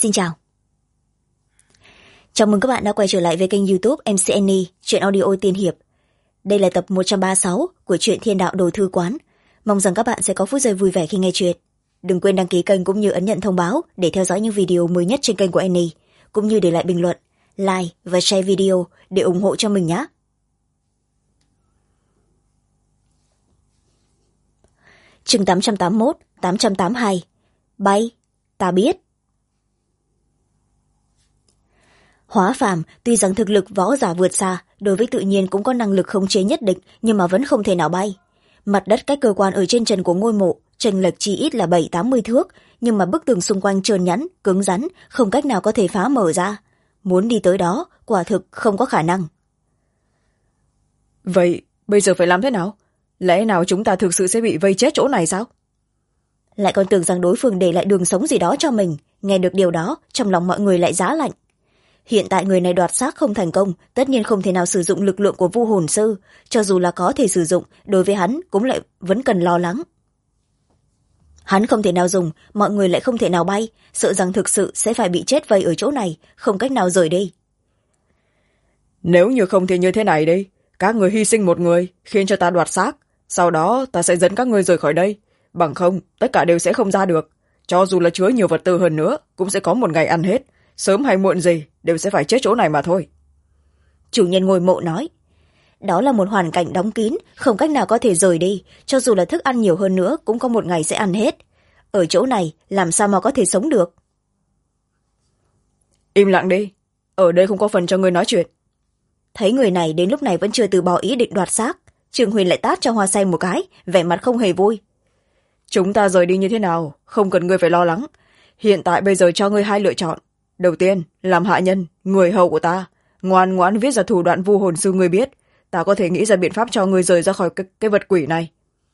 Xin chào. Chào mừng các bạn đã quay trở lại với kênh YouTube MC Annie, truyện audio tiên hiệp. Đây là tập 136 của truyện Thiên Đạo Đồ Thư Quán. Mong rằng các bạn sẽ có phút giây vui vẻ khi nghe truyện. Đừng quên đăng ký kênh cũng như ấn nhận thông báo để theo dõi những video mới nhất trên kênh của Annie, cũng như để lại bình luận, like và share video để ủng hộ cho mình nhé. Chương 881, 882. Bay, ta biết. Hóa phàm tuy rằng thực lực võ giả vượt xa, đối với tự nhiên cũng có năng lực khống chế nhất định, nhưng mà vẫn không thể nào bay. Mặt đất cách cơ quan ở trên trần của ngôi mộ chênh lệch chỉ ít là 7-80 thước, nhưng mà bức tường xung quanh trơn nhẵn, cứng rắn, không cách nào có thể phá mở ra. Muốn đi tới đó, quả thực không có khả năng. Vậy bây giờ phải làm thế nào? Lẽ nào chúng ta thực sự sẽ bị vây chết chỗ này sao? Lại còn tưởng rằng đối phương để lại đường sống gì đó cho mình. Nghe được điều đó, trong lòng mọi người lại giá lạnh. Hiện tại người này đoạt xác không thành công, tất nhiên không thể nào sử dụng lực lượng của vu hồn sư. Cho dù là có thể sử dụng, đối với hắn cũng lại vẫn cần lo lắng. Hắn không thể nào dùng, mọi người lại không thể nào bay, sợ rằng thực sự sẽ phải bị chết vây ở chỗ này, không cách nào rời đi. Nếu như không thì như thế này đi, các người hy sinh một người, khiến cho ta đoạt xác, sau đó ta sẽ dẫn các người rời khỏi đây. Bằng không, tất cả đều sẽ không ra được. Cho dù là chứa nhiều vật tư hơn nữa, cũng sẽ có một ngày ăn hết. Sớm hay muộn gì, đều sẽ phải chết chỗ này mà thôi. Chủ nhân ngôi mộ nói. Đó là một hoàn cảnh đóng kín, không cách nào có thể rời đi. Cho dù là thức ăn nhiều hơn nữa, cũng có một ngày sẽ ăn hết. Ở chỗ này, làm sao mà có thể sống được? Im lặng đi, ở đây không có phần cho ngươi nói chuyện. Thấy người này đến lúc này vẫn chưa từ bỏ ý định đoạt xác, Trường Huyền lại tát cho Hoa Sen một cái, vẻ mặt không hề vui. Chúng ta rời đi như thế nào, không cần ngươi phải lo lắng. Hiện tại bây giờ cho ngươi hai lựa chọn. Đầu tiên, làm hạ nhân, người hầu của ta, ngoan ngoãn viết ra thủ đoạn vu hồn sư ngươi biết, ta có thể nghĩ ra biện pháp cho ngươi rời ra khỏi cái vật quỷ này.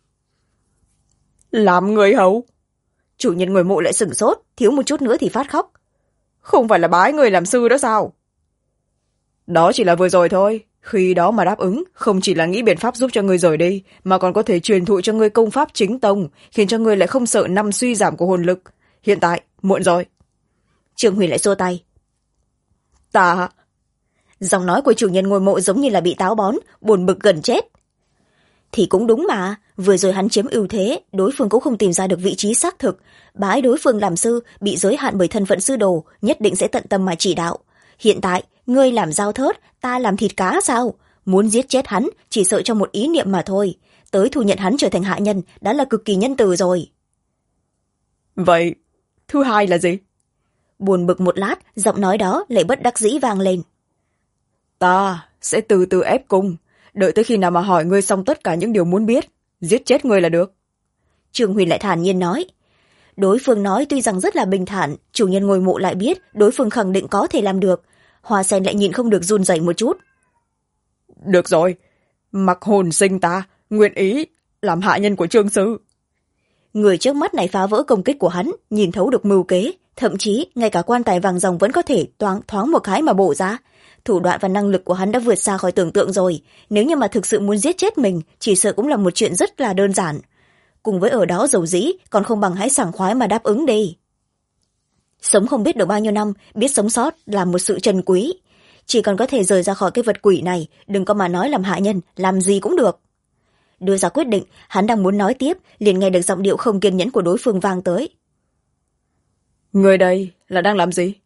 Làm người hầu? Chủ nhân ngôi mộ lại sửng sốt, thiếu một chút nữa thì phát khóc. Không phải là bái người làm sư đó sao? Đó chỉ là vừa rồi thôi, khi đó mà đáp ứng, không chỉ là nghĩ biện pháp giúp cho ngươi rời đi, mà còn có thể truyền thụ cho ngươi công pháp chính tông, khiến cho ngươi lại không sợ năm suy giảm của hồn lực. Hiện tại, muộn rồi. Trường Huyền lại xua tay. Ta... Giọng nói của chủ nhân ngôi mộ giống như là bị táo bón, buồn bực gần chết. Thì cũng đúng mà, vừa rồi hắn chiếm ưu thế, đối phương cũng không tìm ra được vị trí xác thực. Bái đối phương làm sư, bị giới hạn bởi thân phận sư đồ, nhất định sẽ tận tâm mà chỉ đạo. Hiện tại, ngươi làm dao thớt, ta làm thịt cá sao? Muốn giết chết hắn, chỉ sợ trong một ý niệm mà thôi. Tới thu nhận hắn trở thành hạ nhân, đã là cực kỳ nhân từ rồi. Vậy, thứ hai là gì? Buồn bực một lát, giọng nói đó lại bất đắc dĩ vang lên. Ta sẽ từ từ ép cung, đợi tới khi nào mà hỏi ngươi xong tất cả những điều muốn biết, giết chết ngươi là được. Trường Huyền lại thản nhiên nói. Đối phương nói tuy rằng rất là bình thản, chủ nhân ngôi mộ lại biết đối phương khẳng định có thể làm được. Hoa Sen lại nhịn không được run rẩy một chút. Được rồi, mặc hồn sinh ta, nguyện ý làm hạ nhân của Trương sư. Người trước mắt này phá vỡ công kích của hắn, nhìn thấu được mưu kế, thậm chí ngay cả quan tài vàng ròng vẫn có thể thoáng một cái mà bổ ra. Thủ đoạn và năng lực của hắn đã vượt xa khỏi tưởng tượng rồi, nếu như mà thực sự muốn giết chết mình, chỉ sợ cũng là một chuyện rất là đơn giản. Cùng với ở đó dầu dĩ, còn không bằng hãy sảng khoái mà đáp ứng đi. Sống không biết được bao nhiêu năm, biết sống sót là một sự trân quý. Chỉ còn có thể rời ra khỏi cái vật quỷ này, đừng có mà nói làm hạ nhân, làm gì cũng được. Đưa ra quyết định, hắn đang muốn nói tiếp, liền nghe được giọng điệu không kiên nhẫn của đối phương vang tới. Người đây là đang làm gì?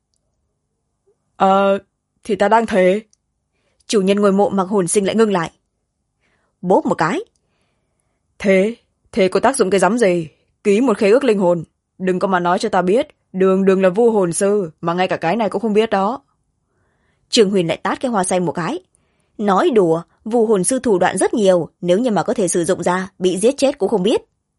Thì ta đang thề. Chủ nhân ngôi mộ mặc hồn sinh lại ngưng lại. Bốp một cái. Thế có tác dụng cái rắm gì? Ký một khế ước linh hồn. Đừng có mà nói cho ta biết, đường là vu hồn sư, mà ngay cả cái này cũng không biết đó. Trường Huyền lại tát cái Hoa Sen một cái. Nói đùa, vu hồn sư thủ đoạn rất nhiều, nếu như mà có thể sử dụng ra, bị giết chết cũng không biết.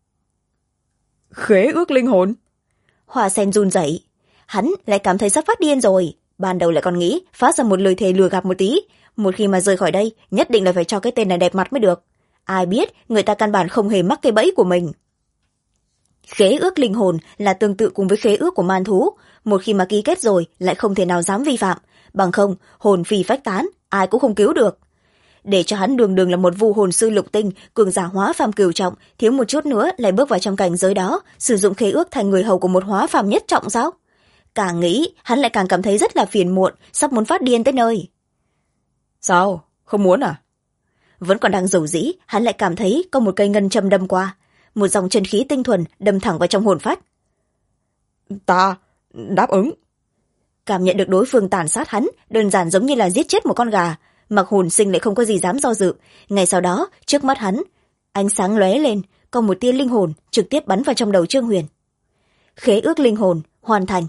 Khế ước linh hồn? Hoa Sen run rẩy, hắn lại cảm thấy sắp phát điên rồi. Ban đầu lại còn nghĩ phát ra một lời thề lừa gạt một tí, một khi mà rời khỏi đây, nhất định là phải cho cái tên này đẹp mặt mới được. Ai biết người ta căn bản không hề mắc cái bẫy của mình. Khế ước linh hồn là tương tự cùng với khế ước của man thú, một khi mà ký kết rồi lại không thể nào dám vi phạm, bằng không hồn phi phách tán, ai cũng không cứu được. Để cho hắn đường là một vu hồn sư lục tinh, cường giả hóa phàm cửu trọng, thiếu một chút nữa lại bước vào trong cảnh giới đó, sử dụng khế ước thành người hầu của một hóa phàm nhất trọng sao? Càng nghĩ hắn lại càng cảm thấy rất là phiền muộn, sắp muốn phát điên tới nơi. Sao, không muốn à? Vẫn còn đang dầu dĩ, hắn lại cảm thấy có một cây ngân châm đâm qua, một dòng chân khí tinh thuần đâm thẳng vào trong hồn phách. Ta đáp ứng. Cảm nhận được đối phương tàn sát hắn, đơn giản giống như là giết chết một con gà. Mặc Hồn Sinh lại không có gì dám do dự. Ngay sau đó, trước mắt hắn ánh sáng lóe lên, có một tia linh hồn trực tiếp bắn vào trong đầu Trương Huyền. Khế ước linh hồn hoàn thành.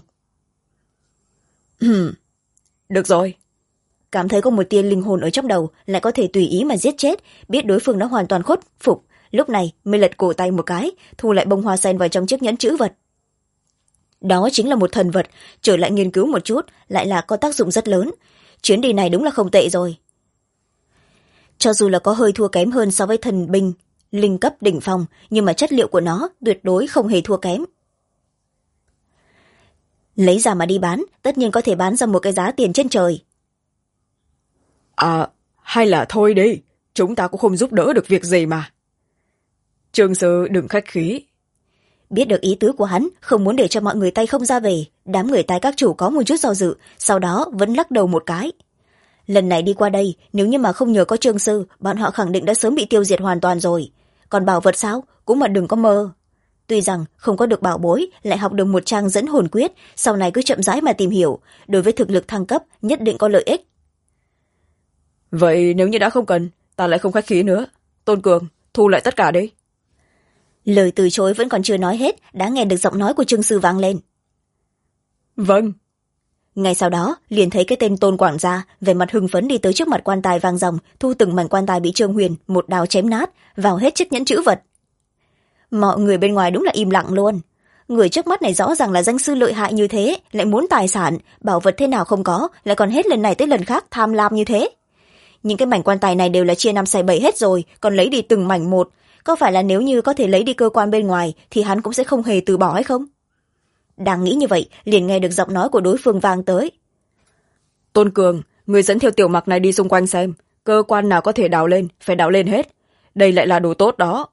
Được rồi. Cảm thấy có một tia linh hồn ở trong đầu, lại có thể tùy ý mà giết chết, biết đối phương đã hoàn toàn khuất phục, lúc này mới lật cổ tay một cái, thu lại bông hoa sen vào trong chiếc nhẫn trữ vật. Đó chính là một thần vật, trở lại nghiên cứu một chút, lại là có tác dụng rất lớn. Chuyến đi này đúng là không tệ rồi. Cho dù là có hơi thua kém hơn so với thần binh linh cấp đỉnh phong, nhưng mà chất liệu của nó tuyệt đối không hề thua kém. Lấy ra mà đi bán, tất nhiên có thể bán ra một cái giá tiền trên trời. À, hay là thôi đi, chúng ta cũng không giúp đỡ được việc gì mà. Trương sư đừng khách khí. Biết được ý tứ của hắn, không muốn để cho mọi người tay không ra về, đám người tài các chủ có một chút do dự, sau đó vẫn lắc đầu một cái. Lần này đi qua đây, nếu như mà không nhờ có Trương sư, bọn họ khẳng định đã sớm bị tiêu diệt hoàn toàn rồi. Còn bảo vật sao, cũng mà đừng có mơ. Tuy rằng không có được bảo bối, lại học được một trang dẫn hồn quyết, sau này cứ chậm rãi mà tìm hiểu, đối với thực lực thăng cấp nhất định có lợi ích. Vậy nếu như đã không cần, ta lại không khách khí nữa. Tôn Cường, thu lại tất cả đi. Lời từ chối vẫn còn chưa nói hết, đã nghe được giọng nói của Trương sư vang lên. Vâng. Ngay sau đó, liền thấy cái tên Tôn quản gia về mặt hưng phấn đi tới trước mặt quan tài vàng ròng, thu từng mảnh quan tài bị Trương Huyền một đao chém nát, vào hết chiếc nhẫn trữ vật. Mọi người bên ngoài đúng là im lặng luôn. Người trước mắt này rõ ràng là danh sư lợi hại như thế, lại muốn tài sản, bảo vật thế nào không có, lại còn hết lần này tới lần khác tham lam như thế. Những cái mảnh quan tài này đều là chia 5/7 hết rồi, còn lấy đi từng mảnh một. Có phải là nếu như có thể lấy đi cơ quan bên ngoài thì hắn cũng sẽ không hề từ bỏ hay không? Đang nghĩ như vậy, liền nghe được giọng nói của đối phương vang tới. Tôn Cường, người dẫn theo tiểu mặc này đi xung quanh xem, cơ quan nào có thể đào lên, phải đào lên hết. Đây lại là đồ tốt đó.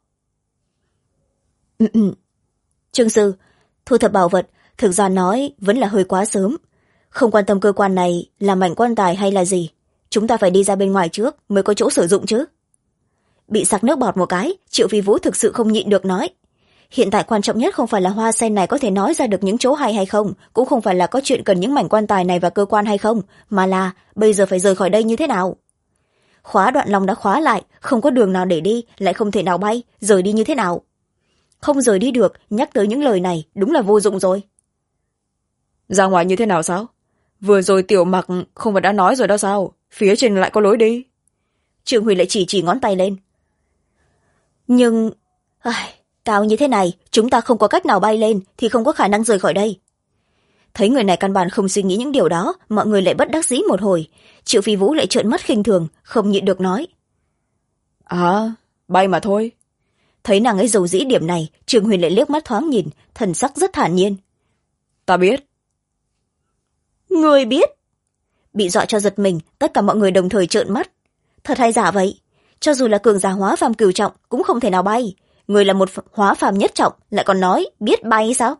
Trương sư, thu thập bảo vật, thực ra nói vẫn là hơi quá sớm. Không quan tâm cơ quan này là mảnh quan tài hay là gì. Chúng ta phải đi ra bên ngoài trước mới có chỗ sử dụng chứ. Bị sặc nước bọt một cái, Triệu Phi Vũ thực sự không nhịn được nói. Hiện tại quan trọng nhất không phải là hoa sen này có thể nói ra được những chỗ hay hay không, cũng không phải là có chuyện cần những mảnh quan tài này và cơ quan hay không, mà là bây giờ phải rời khỏi đây như thế nào. Khóa Đoạn Long đã khóa lại, không có đường nào để đi, lại không thể nào bay, rời đi như thế nào. Không rời đi được, nhắc tới những lời này đúng là vô dụng rồi. Ra ngoài như thế nào sao? Vừa rồi tiểu mặc không phải đã nói rồi đó sao? Phía trên lại có lối đi. Trương Huy lại chỉ ngón tay lên. Nhưng cao như thế này, chúng ta không có cách nào bay lên thì không có khả năng rời khỏi đây. Thấy người này căn bản không suy nghĩ những điều đó, mọi người lại bất đắc dĩ một hồi. Triệu Phi Vũ lại trợn mắt khinh thường, không nhịn được nói. À, bay mà thôi. Thấy nàng ấy dầu dĩ điểm này, Trương Huyền lại liếc mắt thoáng nhìn, thần sắc rất thản nhiên. Ta biết. Người biết? Bị dọa cho giật mình, tất cả mọi người đồng thời trợn mắt. Thật hay giả vậy? Cho dù là cường giả hóa phàm cửu trọng cũng không thể nào bay. Người là một hóa phàm nhất trọng lại còn nói biết bay sao?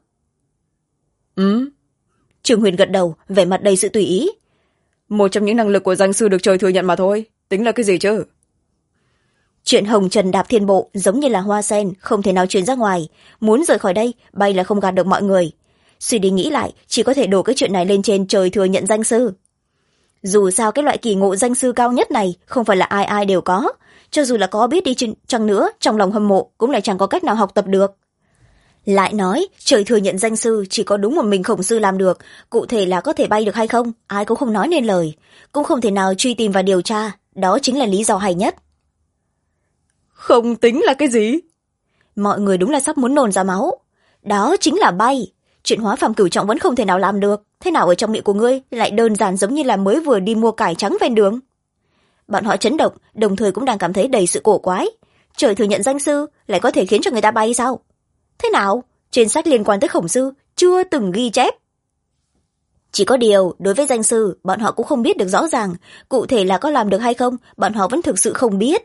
Trương Huyền gật đầu, vẻ mặt đầy sự tùy ý. Một trong những năng lực của danh sư được trời thừa nhận mà thôi, tính là cái gì chứ? Chuyện hồng trần đạp thiên bộ giống như là hoa sen, không thể nào truyền ra ngoài. Muốn rời khỏi đây, bay là không gạt được mọi người. Suy đi nghĩ lại, chỉ có thể đổ cái chuyện này lên trên trời thừa nhận danh sư. Dù sao cái loại kỳ ngộ danh sư cao nhất này không phải là ai ai đều có. Cho dù là có biết đi chăng nữa, trong lòng hâm mộ cũng lại chẳng có cách nào học tập được. Lại nói, trời thừa nhận danh sư chỉ có đúng một mình Khổng sư làm được, cụ thể là có thể bay được hay không, ai cũng không nói nên lời. Cũng không thể nào truy tìm và điều tra, đó chính là lý do hay nhất. Không tính là cái gì? Mọi người đúng là sắp muốn nôn ra máu. Đó chính là bay. Chuyện hóa phàm cửu trọng vẫn không thể nào làm được. Thế nào ở trong miệng của ngươi lại đơn giản giống như là mới vừa đi mua cải trắng ven đường. Bọn họ chấn động, đồng thời cũng đang cảm thấy đầy sự cổ quái. Trời thừa nhận danh sư lại có thể khiến cho người ta bay sao? Thế nào? Trên sách liên quan tới Khổng sư chưa từng ghi chép. Chỉ có điều, đối với danh sư, bọn họ cũng không biết được rõ ràng. Cụ thể là có làm được hay không, bọn họ vẫn thực sự không biết.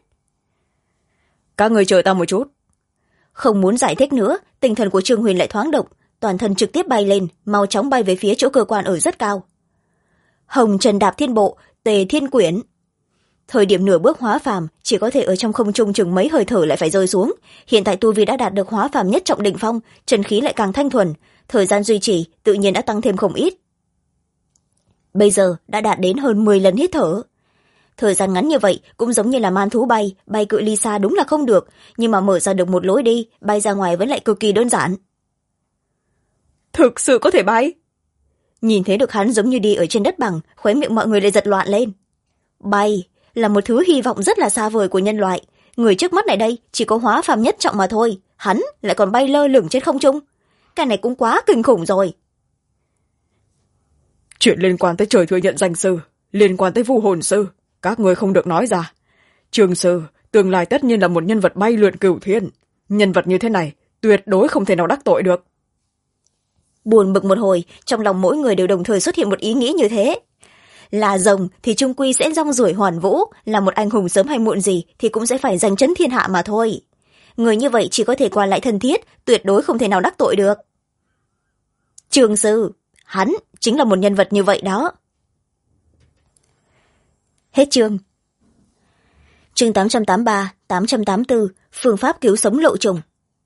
Các người chờ ta một chút. Không muốn giải thích nữa, tinh thần của Trương Huyền lại thoáng động. toàn thân trực tiếp bay lên, mau chóng bay về phía chỗ cơ quan ở rất cao. Hồng Trần Đạp Thiên Bộ, Tề Thiên Quyển. Thời điểm nửa bước hóa phàm chỉ có thể ở trong không trung chừng mấy hơi thở lại phải rơi xuống. Hiện tại tu vi đã đạt được hóa phàm nhất trọng đỉnh phong, chân khí lại càng thanh thuần, thời gian duy trì tự nhiên đã tăng thêm không ít. Bây giờ đã đạt đến hơn 10 lần hít thở. Thời gian ngắn như vậy cũng giống như là man thú bay, bay cự ly xa đúng là không được, nhưng mà mở ra được một lối đi, bay ra ngoài vẫn lại cực kỳ đơn giản. Thực sự có thể bay? Nhìn thấy được hắn giống như đi ở trên đất bằng, khóe miệng mọi người lại giật loạn lên. Bay là một thứ hy vọng rất là xa vời của nhân loại. Người trước mắt này đây chỉ có hóa phàm nhất trọng mà thôi, hắn lại còn bay lơ lửng trên không trung. Cái này cũng quá kinh khủng rồi. Chuyện liên quan tới trời thừa nhận danh sư, liên quan tới vu hồn sư, các người không được nói ra. Trường sư tương lai tất nhiên là một nhân vật bay lượn cửu thiên. Nhân vật như thế này tuyệt đối không thể nào đắc tội được. Buồn bực một hồi, trong lòng mỗi người đều đồng thời xuất hiện một ý nghĩ như thế. Là rồng thì trung quy sẽ rong ruổi hoàn vũ, là một anh hùng sớm hay muộn gì thì cũng sẽ phải giành chấn thiên hạ mà thôi. Người như vậy chỉ có thể qua lại thân thiết, tuyệt đối không thể nào đắc tội được. Trường sư, hắn chính là một nhân vật như vậy đó. Hết chương. Chương 883, 884, phương pháp cứu sống lộ trùng.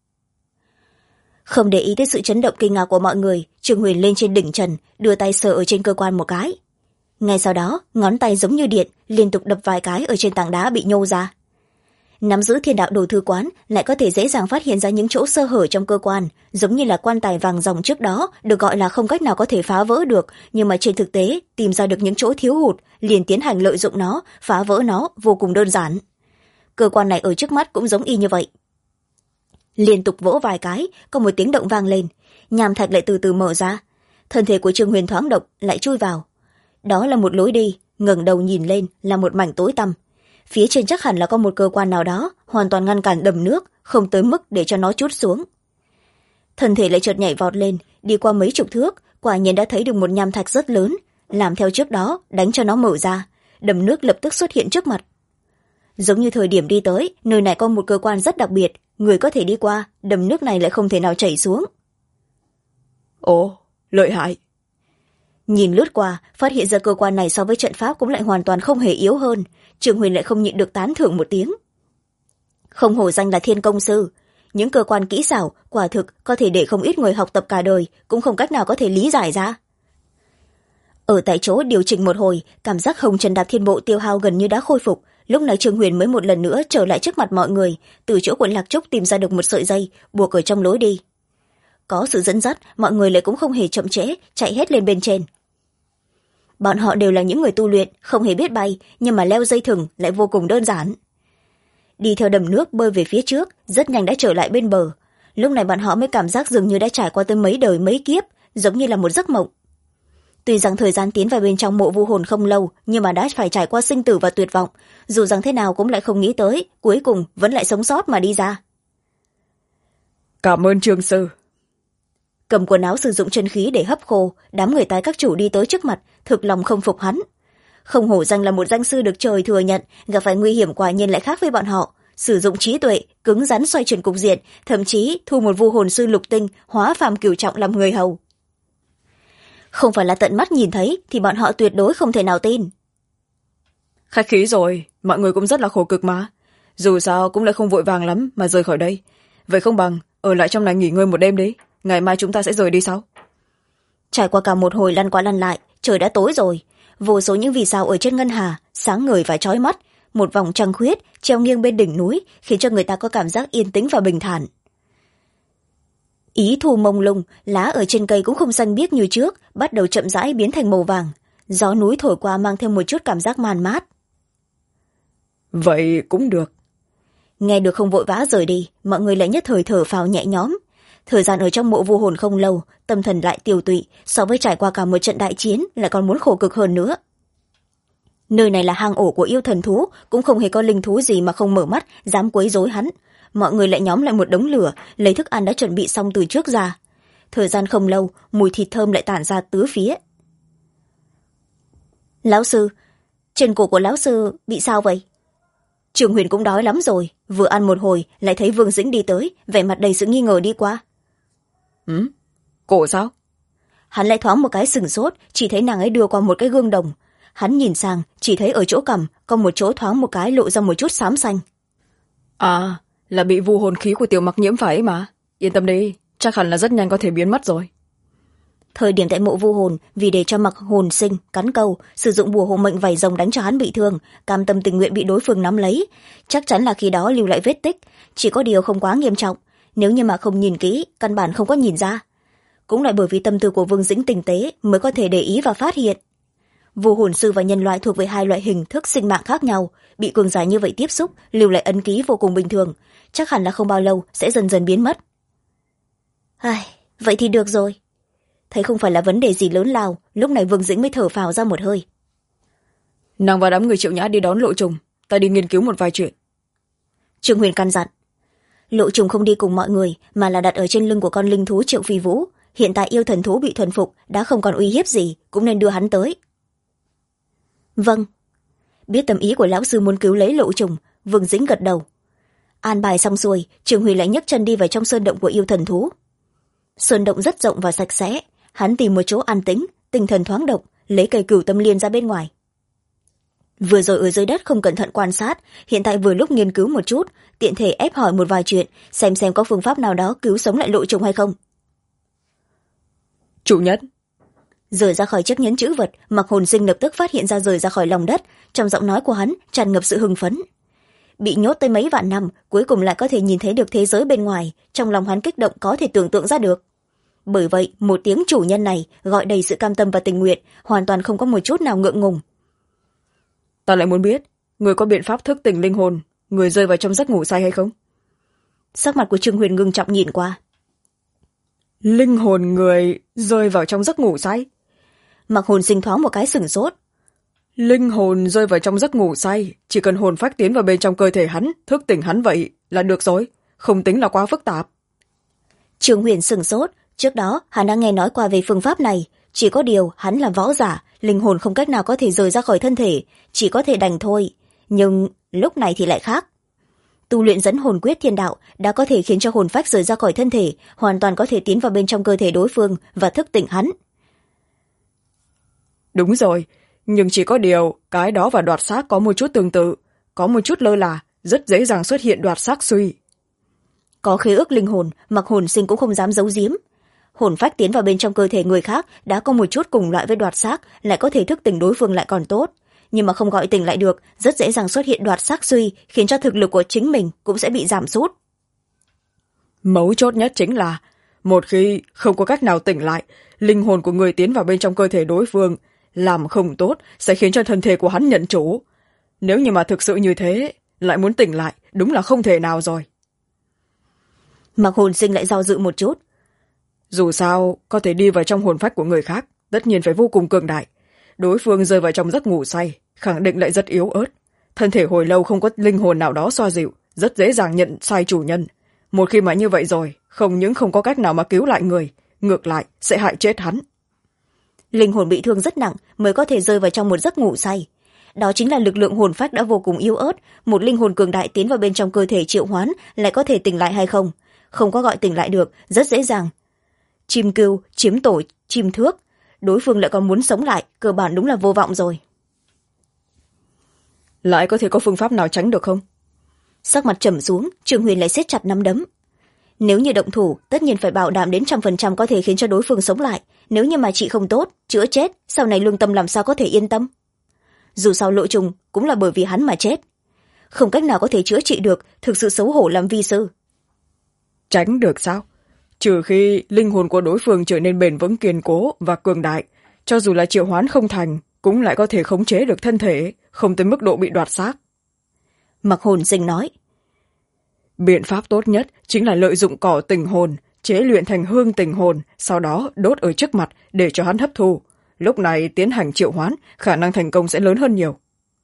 Không để ý tới sự chấn động kinh ngạc của mọi người, Trương Huyền lên trên đỉnh trần, đưa tay sờ ở trên cơ quan một cái. Ngay sau đó, ngón tay giống như điện, liên tục đập vài cái ở trên tảng đá bị nhô ra. Nắm giữ thiên đạo đồ thư quán lại có thể dễ dàng phát hiện ra những chỗ sơ hở trong cơ quan, giống như là quan tài vàng ròng trước đó được gọi là không cách nào có thể phá vỡ được, nhưng mà trên thực tế tìm ra được những chỗ thiếu hụt, liền tiến hành lợi dụng nó, phá vỡ nó vô cùng đơn giản. Cơ quan này ở trước mắt cũng giống y như vậy. Liên tục vỗ vài cái, có một tiếng động vang lên, nham thạch lại từ từ mở ra, thân thể của Trương Huyền thoáng động lại chui vào. Đó là một lối đi, ngẩng đầu nhìn lên là một mảnh tối tăm. Phía trên chắc hẳn là có một cơ quan nào đó hoàn toàn ngăn cản đầm nước, không tới mức để cho nó trút xuống. Thân thể lại chợt nhảy vọt lên, đi qua mấy chục thước, quả nhiên đã thấy được một nham thạch rất lớn, làm theo trước đó đánh cho nó mở ra, đầm nước lập tức xuất hiện trước mặt. Giống như thời điểm đi tới, nơi này có một cơ quan rất đặc biệt, người có thể đi qua, đầm nước này lại không thể nào chảy xuống. Ồ, lợi hại. Nhìn lướt qua, phát hiện ra cơ quan này so với trận pháp cũng lại hoàn toàn không hề yếu hơn, Trường Huyền lại không nhịn được tán thưởng một tiếng. Không hổ danh là thiên công sư, những cơ quan kỹ xảo quả thực có thể để không ít người học tập cả đời, cũng không cách nào có thể lý giải ra. Ở tại chỗ điều chỉnh một hồi, cảm giác Hồng Trần Đạp Thiên Bộ tiêu hao gần như đã khôi phục. Lúc này Trường Huyền mới một lần nữa trở lại trước mặt mọi người, từ chỗ của Lạc Trúc tìm ra được một sợi dây buộc ở trong lối đi. Có sự dẫn dắt, mọi người lại cũng không hề chậm trễ, chạy hết lên bên trên. Bọn họ đều là những người tu luyện, không hề biết bay, nhưng mà leo dây thừng lại vô cùng đơn giản. Đi theo đầm nước bơi về phía trước, rất nhanh đã trở lại bên bờ. Lúc này bọn họ mới cảm giác dường như đã trải qua tới mấy đời mấy kiếp, giống như là một giấc mộng. Tuy rằng thời gian tiến vào bên trong mộ vu hồn không lâu, nhưng mà đã phải trải qua sinh tử và tuyệt vọng, dù rằng thế nào cũng lại không nghĩ tới, cuối cùng vẫn lại sống sót mà đi ra. Cảm ơn Trương sư. Cầm quần áo sử dụng chân khí để hấp khô, đám người tái các chủ đi tới trước mặt, thực lòng không phục hắn. Không hổ danh là một danh sư được trời thừa nhận, gặp phải nguy hiểm quả nhiên lại khác với bọn họ, sử dụng trí tuệ cứng rắn xoay chuyển cục diện, thậm chí thu một vu hồn sư lục tinh hóa phàm cửu trọng làm người hầu. Không phải là tận mắt nhìn thấy thì bọn họ tuyệt đối không thể nào tin. Khách khí rồi, mọi người cũng rất là khổ cực mà, dù sao cũng lại không vội vàng lắm mà rời khỏi đây. Vậy không bằng ở lại trong này nghỉ ngơi một đêm đi, ngày mai chúng ta sẽ rời đi sau. Trải qua cả một hồi lăn qua lăn lại, trời đã tối rồi, vô số những vì sao ở trên ngân hà sáng ngời và chói mắt, một vòng trăng khuyết treo nghiêng bên đỉnh núi khiến cho người ta có cảm giác yên tĩnh và bình thản. Ý thu mông lung, lá ở trên cây cũng không xanh biếc như trước, bắt đầu chậm rãi biến thành màu vàng, gió núi thổi qua mang thêm một chút cảm giác man mát. Vậy cũng được. Nghe được không vội vã rời đi, mọi người lại nhất thời thở phào nhẹ nhõm. Thời gian ở trong mộ vu hồn không lâu, tâm thần lại tiêu tụy, so với trải qua cả một trận đại chiến lại còn muốn khổ cực hơn nữa. Nơi này là hang ổ của yêu thần thú, cũng không hề có linh thú gì mà không mở mắt dám quấy rối hắn. Mọi người lại nhóm lại một đống lửa, lấy thức ăn đã chuẩn bị xong từ trước ra. Thời gian không lâu, mùi thịt thơm lại tản ra tứ phía. Lão sư, trên cổ của lão sư bị sao vậy? Trường Huyền cũng đói lắm rồi, vừa ăn một hồi lại thấy Vương Dĩnh đi tới, vẻ mặt đầy sự nghi ngờ đi qua. cổ sao? Hắn lại thoáng một cái sửng sốt, chỉ thấy nàng ấy đưa qua một cái gương đồng. Hắn nhìn sang, chỉ thấy ở chỗ cằm có một chỗ thoáng một cái lộ ra một chút xám xanh. À, là bị vu hồn khí của Tiểu Mặc nhiễm phải mà. Yên tâm đi, chắc hẳn là rất nhanh có thể biến mất rồi. Thời điểm tại mộ vu hồn, vì để cho Mặc Hồn Sinh cắn câu, sử dụng bùa hộ mệnh vảy rồng đánh cho hắn bị thương, cam tâm tình nguyện bị đối phương nắm lấy. Chắc chắn là khi đó lưu lại vết tích, chỉ có điều không quá nghiêm trọng. Nếu như mà không nhìn kỹ, căn bản không có nhìn ra. Cũng lại bởi vì tâm tư của Vương Dĩnh tinh tế mới có thể để ý và phát hiện. Vu hồn sư và nhân loại thuộc về hai loại hình thức sinh mạng khác nhau, bị cường giả như vậy tiếp xúc, lưu lại ấn ký vô cùng bình thường, chắc hẳn là không bao lâu sẽ dần dần biến mất. Ai, vậy thì được rồi. Thấy không phải là vấn đề gì lớn lao, lúc này Vương Dĩnh mới thở phào ra một hơi. Nàng và đám người Triệu Nhã đi đón Lộ Trùng, ta đi nghiên cứu một vài chuyện. Trương Huyền căn dặn. Lộ Trùng không đi cùng mọi người mà là đặt ở trên lưng của con linh thú Triệu Phi Vũ. Hiện tại yêu thần thú bị thuần phục, đã không còn uy hiếp gì, cũng nên đưa hắn tới. Vâng. Biết tâm ý của lão sư muốn cứu lấy Lộ Trùng, Vương Dĩnh gật đầu. An bài xong xuôi, Trương Huyền lại nhấc chân đi vào trong sơn động của yêu thần thú. Sơn động rất rộng và sạch sẽ, hắn tìm một chỗ an tĩnh, tinh thần thoáng động, lấy cây cửu tâm liên ra bên ngoài. Vừa rồi ở dưới đất không cẩn thận quan sát, hiện tại vừa lúc nghiên cứu một chút, tiện thể ép hỏi một vài chuyện, xem có phương pháp nào đó cứu sống lại Lộ Trùng hay không. Chủ nhất. Rời ra khỏi chiếc nhẫn chữ vật, Mặc Hồn Sinh lập tức phát hiện ra rời ra khỏi lòng đất, trong giọng nói của hắn tràn ngập sự hưng phấn. Bị nhốt tới mấy vạn năm, cuối cùng lại có thể nhìn thấy được thế giới bên ngoài, trong lòng hắn kích động có thể tưởng tượng ra được. Bởi vậy, một tiếng chủ nhân này gọi đầy sự cam tâm và tình nguyện, hoàn toàn không có một chút nào ngượng ngùng. Ta lại muốn biết, người có biện pháp thức tỉnh linh hồn, người rơi vào trong giấc ngủ say hay không? Sắc mặt của Trương Huyền ngưng trọng nhìn qua. Linh hồn người rơi vào trong giấc ngủ say? Mặc Hồn Sinh thoáng một cái sửng sốt. Linh hồn rơi vào trong giấc ngủ say, chỉ cần hồn phách tiến vào bên trong cơ thể hắn, thức tỉnh hắn vậy là được rồi, không tính là quá phức tạp. Trương Huyền sửng sốt, trước đó hắn đã nghe nói qua về phương pháp này, chỉ có điều hắn là võ giả, linh hồn không cách nào có thể rời ra khỏi thân thể, chỉ có thể đành thôi. Nhưng lúc này thì lại khác. Tu luyện dẫn hồn quyết thiên đạo đã có thể khiến cho hồn phách rời ra khỏi thân thể, hoàn toàn có thể tiến vào bên trong cơ thể đối phương và thức tỉnh hắn. Đúng rồi, nhưng chỉ có điều cái đó và đoạt xác có một chút tương tự, có một chút lơ là, rất dễ dàng xuất hiện đoạt xác suy. Có khế ước linh hồn, Mặc Hồn Sinh cũng không dám giấu giếm. Hồn phách tiến vào bên trong cơ thể người khác đã có một chút cùng loại với đoạt xác, lại có thể thức tỉnh đối phương lại còn tốt, nhưng mà không gọi tỉnh lại được, rất dễ dàng xuất hiện đoạt xác suy, khiến cho thực lực của chính mình cũng sẽ bị giảm sút. Mấu chốt nhất chính là một khi không có cách nào tỉnh lại, linh hồn của người tiến vào bên trong cơ thể đối phương làm không tốt sẽ khiến cho thân thể của hắn nhận chủ. Nếu như mà thực sự như thế, lại muốn tỉnh lại đúng là không thể nào rồi. Mặc Hồn Sinh lại do dự một chút. Dù sao, có thể đi vào trong hồn phách của người khác, tất nhiên phải vô cùng cường đại. Đối phương rơi vào trong giấc ngủ say, khẳng định lại rất yếu ớt. Thân thể hồi lâu không có linh hồn nào đó xoa dịu, rất dễ dàng nhận sai chủ nhân. Một khi mà như vậy rồi, không những không có cách nào mà cứu lại người, ngược lại sẽ hại chết hắn. Linh hồn bị thương rất nặng mới có thể rơi vào trong một giấc ngủ say. Đó chính là lực lượng hồn phách đã vô cùng yếu ớt, một linh hồn cường đại tiến vào bên trong cơ thể triệu hoán lại có thể tỉnh lại hay không? Không có gọi tỉnh lại được, rất dễ dàng. Chim cừu chiếm tổ chim thước, đối phương lại còn muốn sống lại, cơ bản đúng là vô vọng rồi. Lại có thể có phương pháp nào tránh được không? Sắc mặt trầm xuống, Trương Huyền lại siết chặt nắm đấm. Nếu như động thủ, tất nhiên phải bảo đảm đến 100% có thể khiến cho đối phương sống lại. Nếu như mà trị không tốt, chữa chết, sau này lương tâm làm sao có thể yên tâm? Dù sao Lộ Trùng cũng là bởi vì hắn mà chết. Không cách nào có thể chữa trị được, thực sự xấu hổ làm vi sư. Tránh được sao? Trừ khi linh hồn của đối phương trở nên bền vững kiên cố và cường đại, cho dù là triệu hoán không thành, cũng lại có thể khống chế được thân thể, không tới mức độ bị đoạt xác. Mặc Hồn Sinh nói. Biện pháp tốt nhất chính là lợi dụng cỏ tình hồn, chế luyện thành hương tình hồn, sau đó đốt ở trước mặt để cho hắn hấp thu. Lúc này tiến hành triệu hoán, khả năng thành công sẽ lớn hơn nhiều.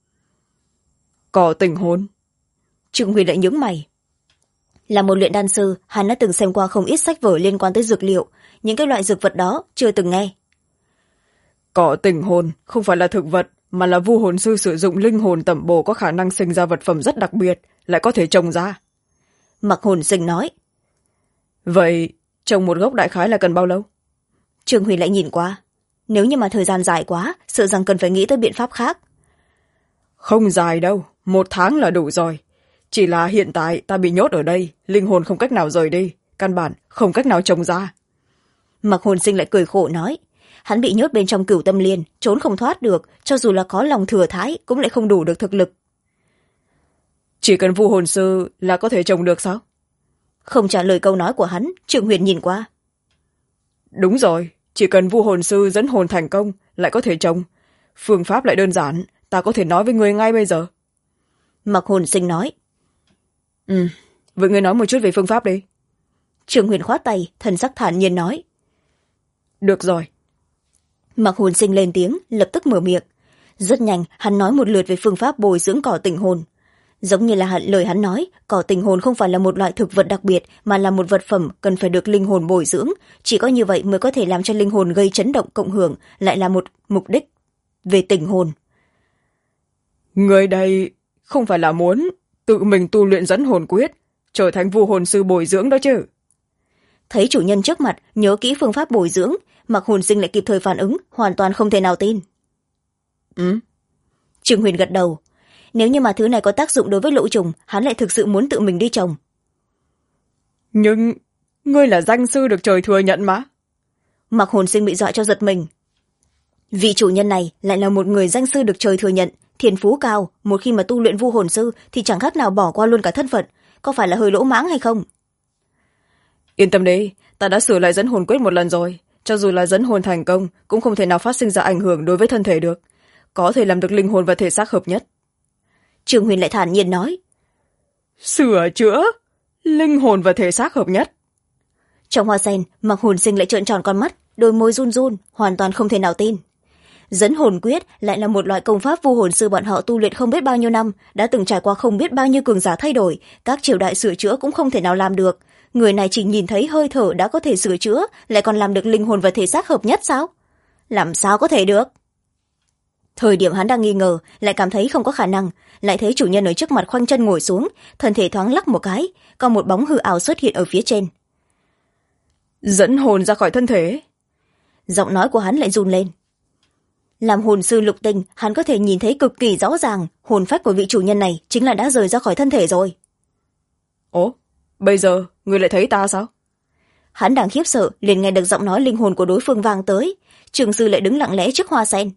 Cỏ tình hồn? Trương Huy lại nhướng mày. Là một luyện đan sư, hắn đã từng xem qua không ít sách vở liên quan tới dược liệu, những cái loại dược vật đó chưa từng nghe. Cỏ tình hồn không phải là thực vật, mà là vu hồn sư sử dụng linh hồn tẩm bổ có khả năng sinh ra vật phẩm rất đặc biệt, lại có thể trồng ra. Mặc Hồn Sinh nói. Vậy trồng một gốc đại khái là cần bao lâu? Trương Huyền lại nhìn qua. Nếu như mà thời gian dài quá, sợ rằng cần phải nghĩ tới biện pháp khác. Không dài đâu, 1 tháng là đủ rồi. Chỉ là hiện tại ta bị nhốt ở đây, linh hồn không cách nào rời đi, căn bản không cách nào trồng ra. Mặc Hồn Sinh lại cười khổ nói. Hắn bị nhốt bên trong Cửu Tâm Liên, trốn không thoát được, cho dù là có lòng thừa thái cũng lại không đủ được thực lực. Chỉ cần vu hồn sư là có thể trồng được sao? Không trả lời câu nói của hắn, Trương Huyền nhìn qua. Đúng rồi, chỉ cần vu hồn sư dẫn hồn thành công lại có thể trồng. Phương pháp lại đơn giản, ta có thể nói với người ngay bây giờ. Mặc Hồn Sinh nói. Vậy người nói một chút về phương pháp đi. Trương Huyền khoát tay, thần sắc thản nhiên nói. Được rồi. Mặc Hồn Sinh lên tiếng, lập tức mở miệng. Rất nhanh, hắn nói một lượt về phương pháp bồi dưỡng cỏ tình hồn. Giống như là lời hắn nói, cỏ tình hồn không phải là một loại thực vật đặc biệt, mà là một vật phẩm cần phải được linh hồn bồi dưỡng. Chỉ có như vậy mới có thể làm cho linh hồn gây chấn động cộng hưởng, lại là một mục đích về tình hồn. Người đây không phải là muốn tự mình tu luyện dẫn hồn quyết, trở thành vu hồn sư bồi dưỡng đó chứ? Thấy chủ nhân trước mặt, nhớ kỹ phương pháp bồi dưỡng, Mặc Hồn Sinh lại kịp thời phản ứng, hoàn toàn không thể nào tin. Trương Huyền gật đầu. Nếu như mà thứ này có tác dụng đối với lỗ trùng, hắn lại thực sự muốn tự mình đi trồng. Nhưng ngươi là danh sư được trời thừa nhận mà. Mặc Hồn Sinh bị dọa cho giật mình. Vị chủ nhân này lại là một người danh sư được trời thừa nhận, thiên phú cao, một khi mà tu luyện vu hồn sư thì chẳng khác nào bỏ qua luôn cả thân phận, có phải là hơi lỗ mãng hay không? Yên tâm đi, ta đã sửa lại dẫn hồn quyết một lần rồi, cho dù là dẫn hồn thành công cũng không thể nào phát sinh ra ảnh hưởng đối với thân thể được, có thể làm được linh hồn và thể xác hợp nhất. Trương Huyền lại thản nhiên nói. Sửa chữa linh hồn và thể xác hợp nhất? Trong hoa sen, Mặc Hồn Sinh lại trợn tròn con mắt, đôi môi run run, hoàn toàn không thể nào tin. Dẫn hồn quyết lại là một loại công pháp vu hồn sư bọn họ tu luyện không biết bao nhiêu năm, đã từng trải qua không biết bao nhiêu cường giả thay đổi, các triều đại sửa chữa cũng không thể nào làm được. Người này chỉ nhìn thấy hơi thở đã có thể sửa chữa, lại còn làm được linh hồn và thể xác hợp nhất sao? Làm sao có thể được? Thời điểm hắn đang nghi ngờ, lại cảm thấy không có khả năng, lại thấy chủ nhân ở trước mặt khoanh chân ngồi xuống, thân thể thoáng lắc một cái, có một bóng hư ảo xuất hiện ở phía trên. Dẫn hồn ra khỏi thân thể? Giọng nói của hắn lại run lên. Làm hồn sư lục tinh, hắn có thể nhìn thấy cực kỳ rõ ràng, hồn phách của vị chủ nhân này chính là đã rời ra khỏi thân thể rồi. Ồ, bây giờ người lại thấy ta sao? Hắn đang khiếp sợ, liền nghe được giọng nói linh hồn của đối phương vang tới. Trường sư lại đứng lặng lẽ trước hoa sen.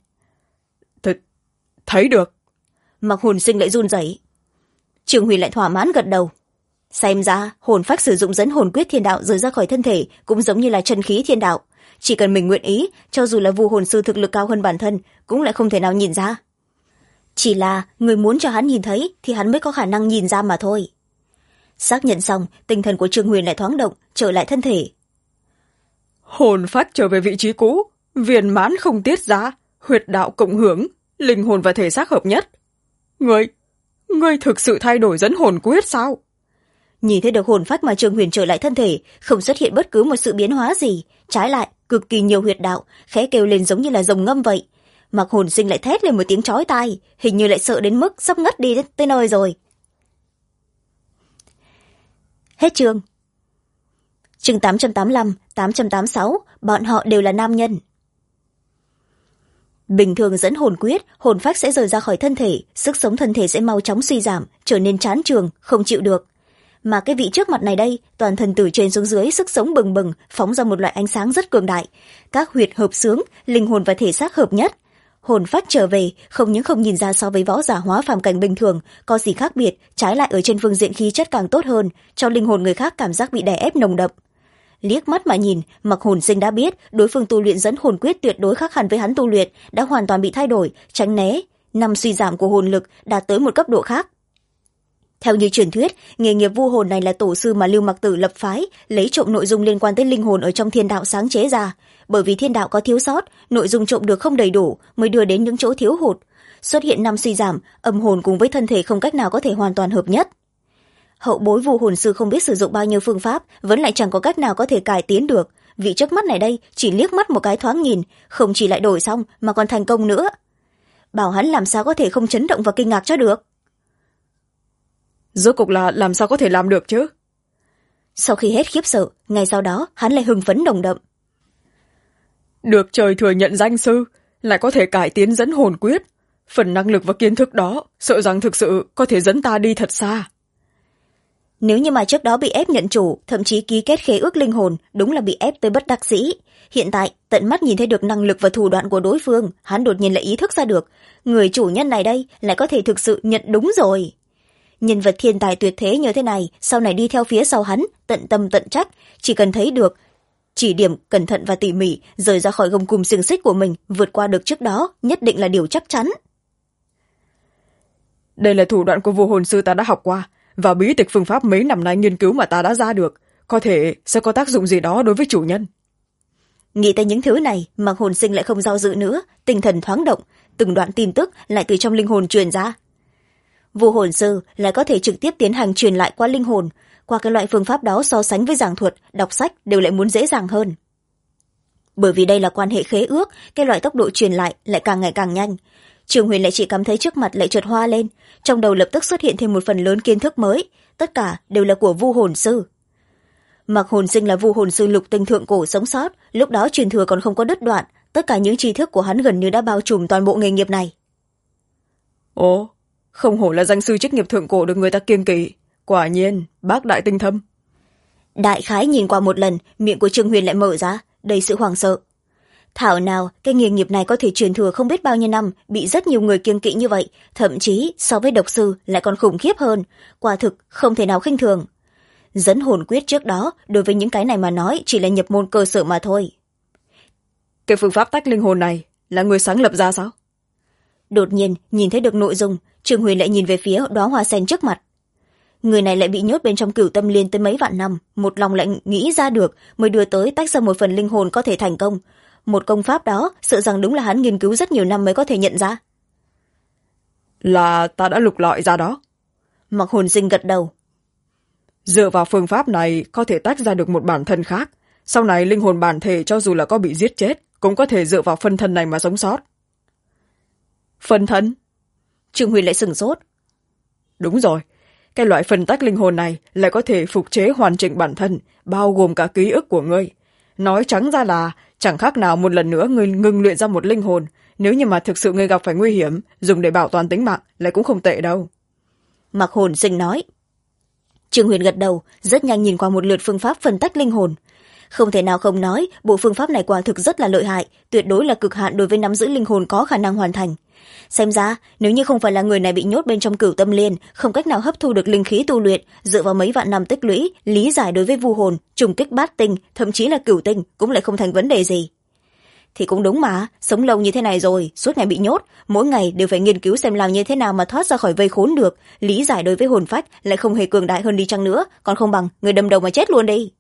Thấy được. Mặc Hồn Sinh lại run rẩy. Trường Huy lại thỏa mãn gật đầu. Xem ra hồn phách sử dụng dẫn hồn quyết thiên đạo rời ra khỏi thân thể cũng giống như là chân khí thiên đạo, chỉ cần mình nguyện ý, cho dù là vu hồn sư thực lực cao hơn bản thân cũng lại không thể nào nhìn ra. Chỉ là người muốn cho hắn nhìn thấy thì hắn mới có khả năng nhìn ra mà thôi. Xác nhận xong, tinh thần của Trương Huyền lại thoáng động, trở lại thân thể. Hồn phách trở về vị trí cũ, viên mãn không tiết ra, huyệt đạo cộng hưởng, linh hồn và thể xác hợp nhất. Ngươi thực sự thay đổi dẫn hồn quyết sao? Nhìn thấy được hồn phách mà Trương Huyền trở lại thân thể, không xuất hiện bất cứ một sự biến hóa gì, trái lại cực kỳ nhiều huyệt đạo, khẽ kêu lên giống như là rồng ngâm vậy. Mặc Hồn Sinh lại thét lên một tiếng chói tai, hình như lại sợ đến mức sắp ngất đi tới nơi rồi. Hết chương. Chương 885, 886, bọn họ đều là nam nhân. Bình thường dẫn hồn quyết, hồn phách sẽ rời ra khỏi thân thể, sức sống thân thể sẽ mau chóng suy giảm, trở nên chán chường, không chịu được. Mà cái vị trước mặt này đây, toàn thân từ trên xuống dưới sức sống bừng bừng, phóng ra một loại ánh sáng rất cường đại. Các huyệt hợp xướng, linh hồn và thể xác hợp nhất. Hồn phách trở về, không những không nhìn ra so với võ giả hóa phàm cảnh bình thường có gì khác biệt, trái lại ở trên phương diện khí chất càng tốt hơn, cho linh hồn người khác cảm giác bị đè ép nồng đậm. Liếc mắt mà nhìn, Mặc Hồn Sinh đã biết đối phương tu luyện dẫn hồn quyết tuyệt đối khác hẳn với hắn tu luyện, đã hoàn toàn bị thay đổi, tránh né, năm suy giảm của hồn lực đạt tới một cấp độ khác. Theo như truyền thuyết, nghề nghiệp vu hồn này là tổ sư mà Lưu Mặc Tử lập phái, lấy trộm nội dung liên quan tới linh hồn ở trong thiên đạo sáng chế ra. Bởi vì thiên đạo có thiếu sót, nội dung trộm được không đầy đủ, mới đưa đến những chỗ thiếu hụt. Xuất hiện năm suy giảm, âm hồn cùng với thân thể không cách nào có thể hoàn toàn hợp nhất. Hậu bối vu hồn sư không biết sử dụng bao nhiêu phương pháp, vẫn lại chẳng có cách nào có thể cải tiến được. Vị trước mắt này đây chỉ liếc mắt một cái thoáng nhìn, không chỉ lại đổi xong mà còn thành công nữa. Bảo hắn làm sao có thể không chấn động và kinh ngạc cho được. Rốt cục là làm sao có thể làm được chứ? Sau khi hết khiếp sợ, ngay sau đó hắn lại hưng phấn nồng đậm. Được trời thừa nhận danh sư, lại có thể cải tiến dẫn hồn quyết. Phần năng lực và kiến thức đó, sợ rằng thực sự có thể dẫn ta đi thật xa. Nếu như mà trước đó bị ép nhận chủ, thậm chí ký kết khế ước linh hồn, đúng là bị ép tới bất đắc dĩ. Hiện tại, tận mắt nhìn thấy được năng lực và thủ đoạn của đối phương, hắn đột nhiên lại ý thức ra được. Người chủ nhân này đây lại có thể thực sự nhận đúng rồi. Nhân vật thiên tài tuyệt thế như thế này, sau này đi theo phía sau hắn, tận tâm tận trách, chỉ cần thấy được chỉ điểm cẩn thận và tỉ mỉ, rời ra khỏi gông cùm xiềng xích của mình, vượt qua được trước đó, nhất định là điều chắc chắn. Đây là thủ đoạn của vô hồn sư ta đã học qua, và bí tịch phương pháp mấy năm nay nghiên cứu mà ta đã ra được, có thể sẽ có tác dụng gì đó đối với chủ nhân. Nghĩ tới những thứ này, Mạc Hồn Sinh lại không do dự nữa, tinh thần thoáng động, từng đoạn tin tức lại từ trong linh hồn truyền ra. Vô hồn sư lại có thể trực tiếp tiến hành truyền lại qua linh hồn, qua cái loại phương pháp đó so sánh với giảng thuật, đọc sách đều lại muốn dễ dàng hơn. Bởi vì đây là quan hệ khế ước, cái loại tốc độ truyền lại lại càng ngày càng nhanh. Trường Huyền lại chỉ cảm thấy trước mặt lại chợt hoa lên, trong đầu lập tức xuất hiện thêm một phần lớn kiến thức mới, tất cả đều là của vu hồn sư. Mạc Hồn Sinh là vu hồn sư lục tinh thượng cổ sống sót, lúc đó truyền thừa còn không có đứt đoạn, tất cả những tri thức của hắn gần như đã bao trùm toàn bộ nghề nghiệp này. Ồ, không hổ là danh sư chức nghiệp thượng cổ được người ta kiêng kỵ, quả nhiên bác đại tinh thâm. Đại khái nhìn qua một lần, miệng của Trương Huyền lại mở ra, đầy sự hoảng sợ. Thảo nào cái nghề nghiệp này có thể truyền thừa không biết bao nhiêu năm, bị rất nhiều người kiêng kỵ như vậy, thậm chí so với độc sư lại còn khủng khiếp hơn, quả thực không thể nào khinh thường. Dẫn hồn quyết trước đó đối với những cái này mà nói chỉ là nhập môn cơ sở mà thôi. Cái phương pháp tách linh hồn này là người sáng lập ra sao? Đột nhiên nhìn thấy được nội dung, Trương Huyền lại nhìn về phía đóa hoa sen trước mặt. Người này lại bị nhốt bên trong Cửu Tâm Liên tới mấy vạn năm, một lòng lại nghĩ ra được mới đưa tới tách ra một phần linh hồn có thể thành công. Một công pháp đó sợ rằng đúng là hắn nghiên cứu rất nhiều năm mới có thể nhận ra. Là ta đã lục lọi ra đó. Mạc Hồn Sinh gật đầu. Dựa vào phương pháp này có thể tách ra được một bản thân khác, sau này linh hồn bản thể cho dù là có bị giết chết cũng có thể dựa vào phân thân này mà sống sót. Phân thân? Trương Huyền lại sửng sốt. Đúng rồi, cái loại phân tách linh hồn này lại có thể phục chế hoàn chỉnh bản thân, bao gồm cả ký ức của ngươi. Nói trắng ra là chẳng khác nào một lần nữa ngươi ngừng luyện ra một linh hồn, nếu như mà thực sự ngươi gặp phải nguy hiểm, dùng để bảo toàn tính mạng lại cũng không tệ đâu. Mạc Hồn Sinh nói. Trương Huyền gật đầu, rất nhanh nhìn qua một lượt phương pháp phân tách linh hồn. Không thể nào không nói, bộ phương pháp này quả thực rất là lợi hại, tuyệt đối là cực hạn đối với nắm giữ linh hồn có khả năng hoàn thành. Xem ra, nếu như không phải là người này bị nhốt bên trong Cửu Tâm Liên, không cách nào hấp thu được linh khí tu luyện, dựa vào mấy vạn năm tích lũy, lý giải đối với vu hồn, trùng kích bát tinh, thậm chí là cửu tinh, cũng lại không thành vấn đề gì. Thì cũng đúng mà, sống lâu như thế này rồi, suốt ngày bị nhốt, mỗi ngày đều phải nghiên cứu xem làm như thế nào mà thoát ra khỏi vây khốn được, lý giải đối với hồn phách lại không hề cường đại hơn đi chăng nữa, còn không bằng người đâm đầu mà chết luôn đi.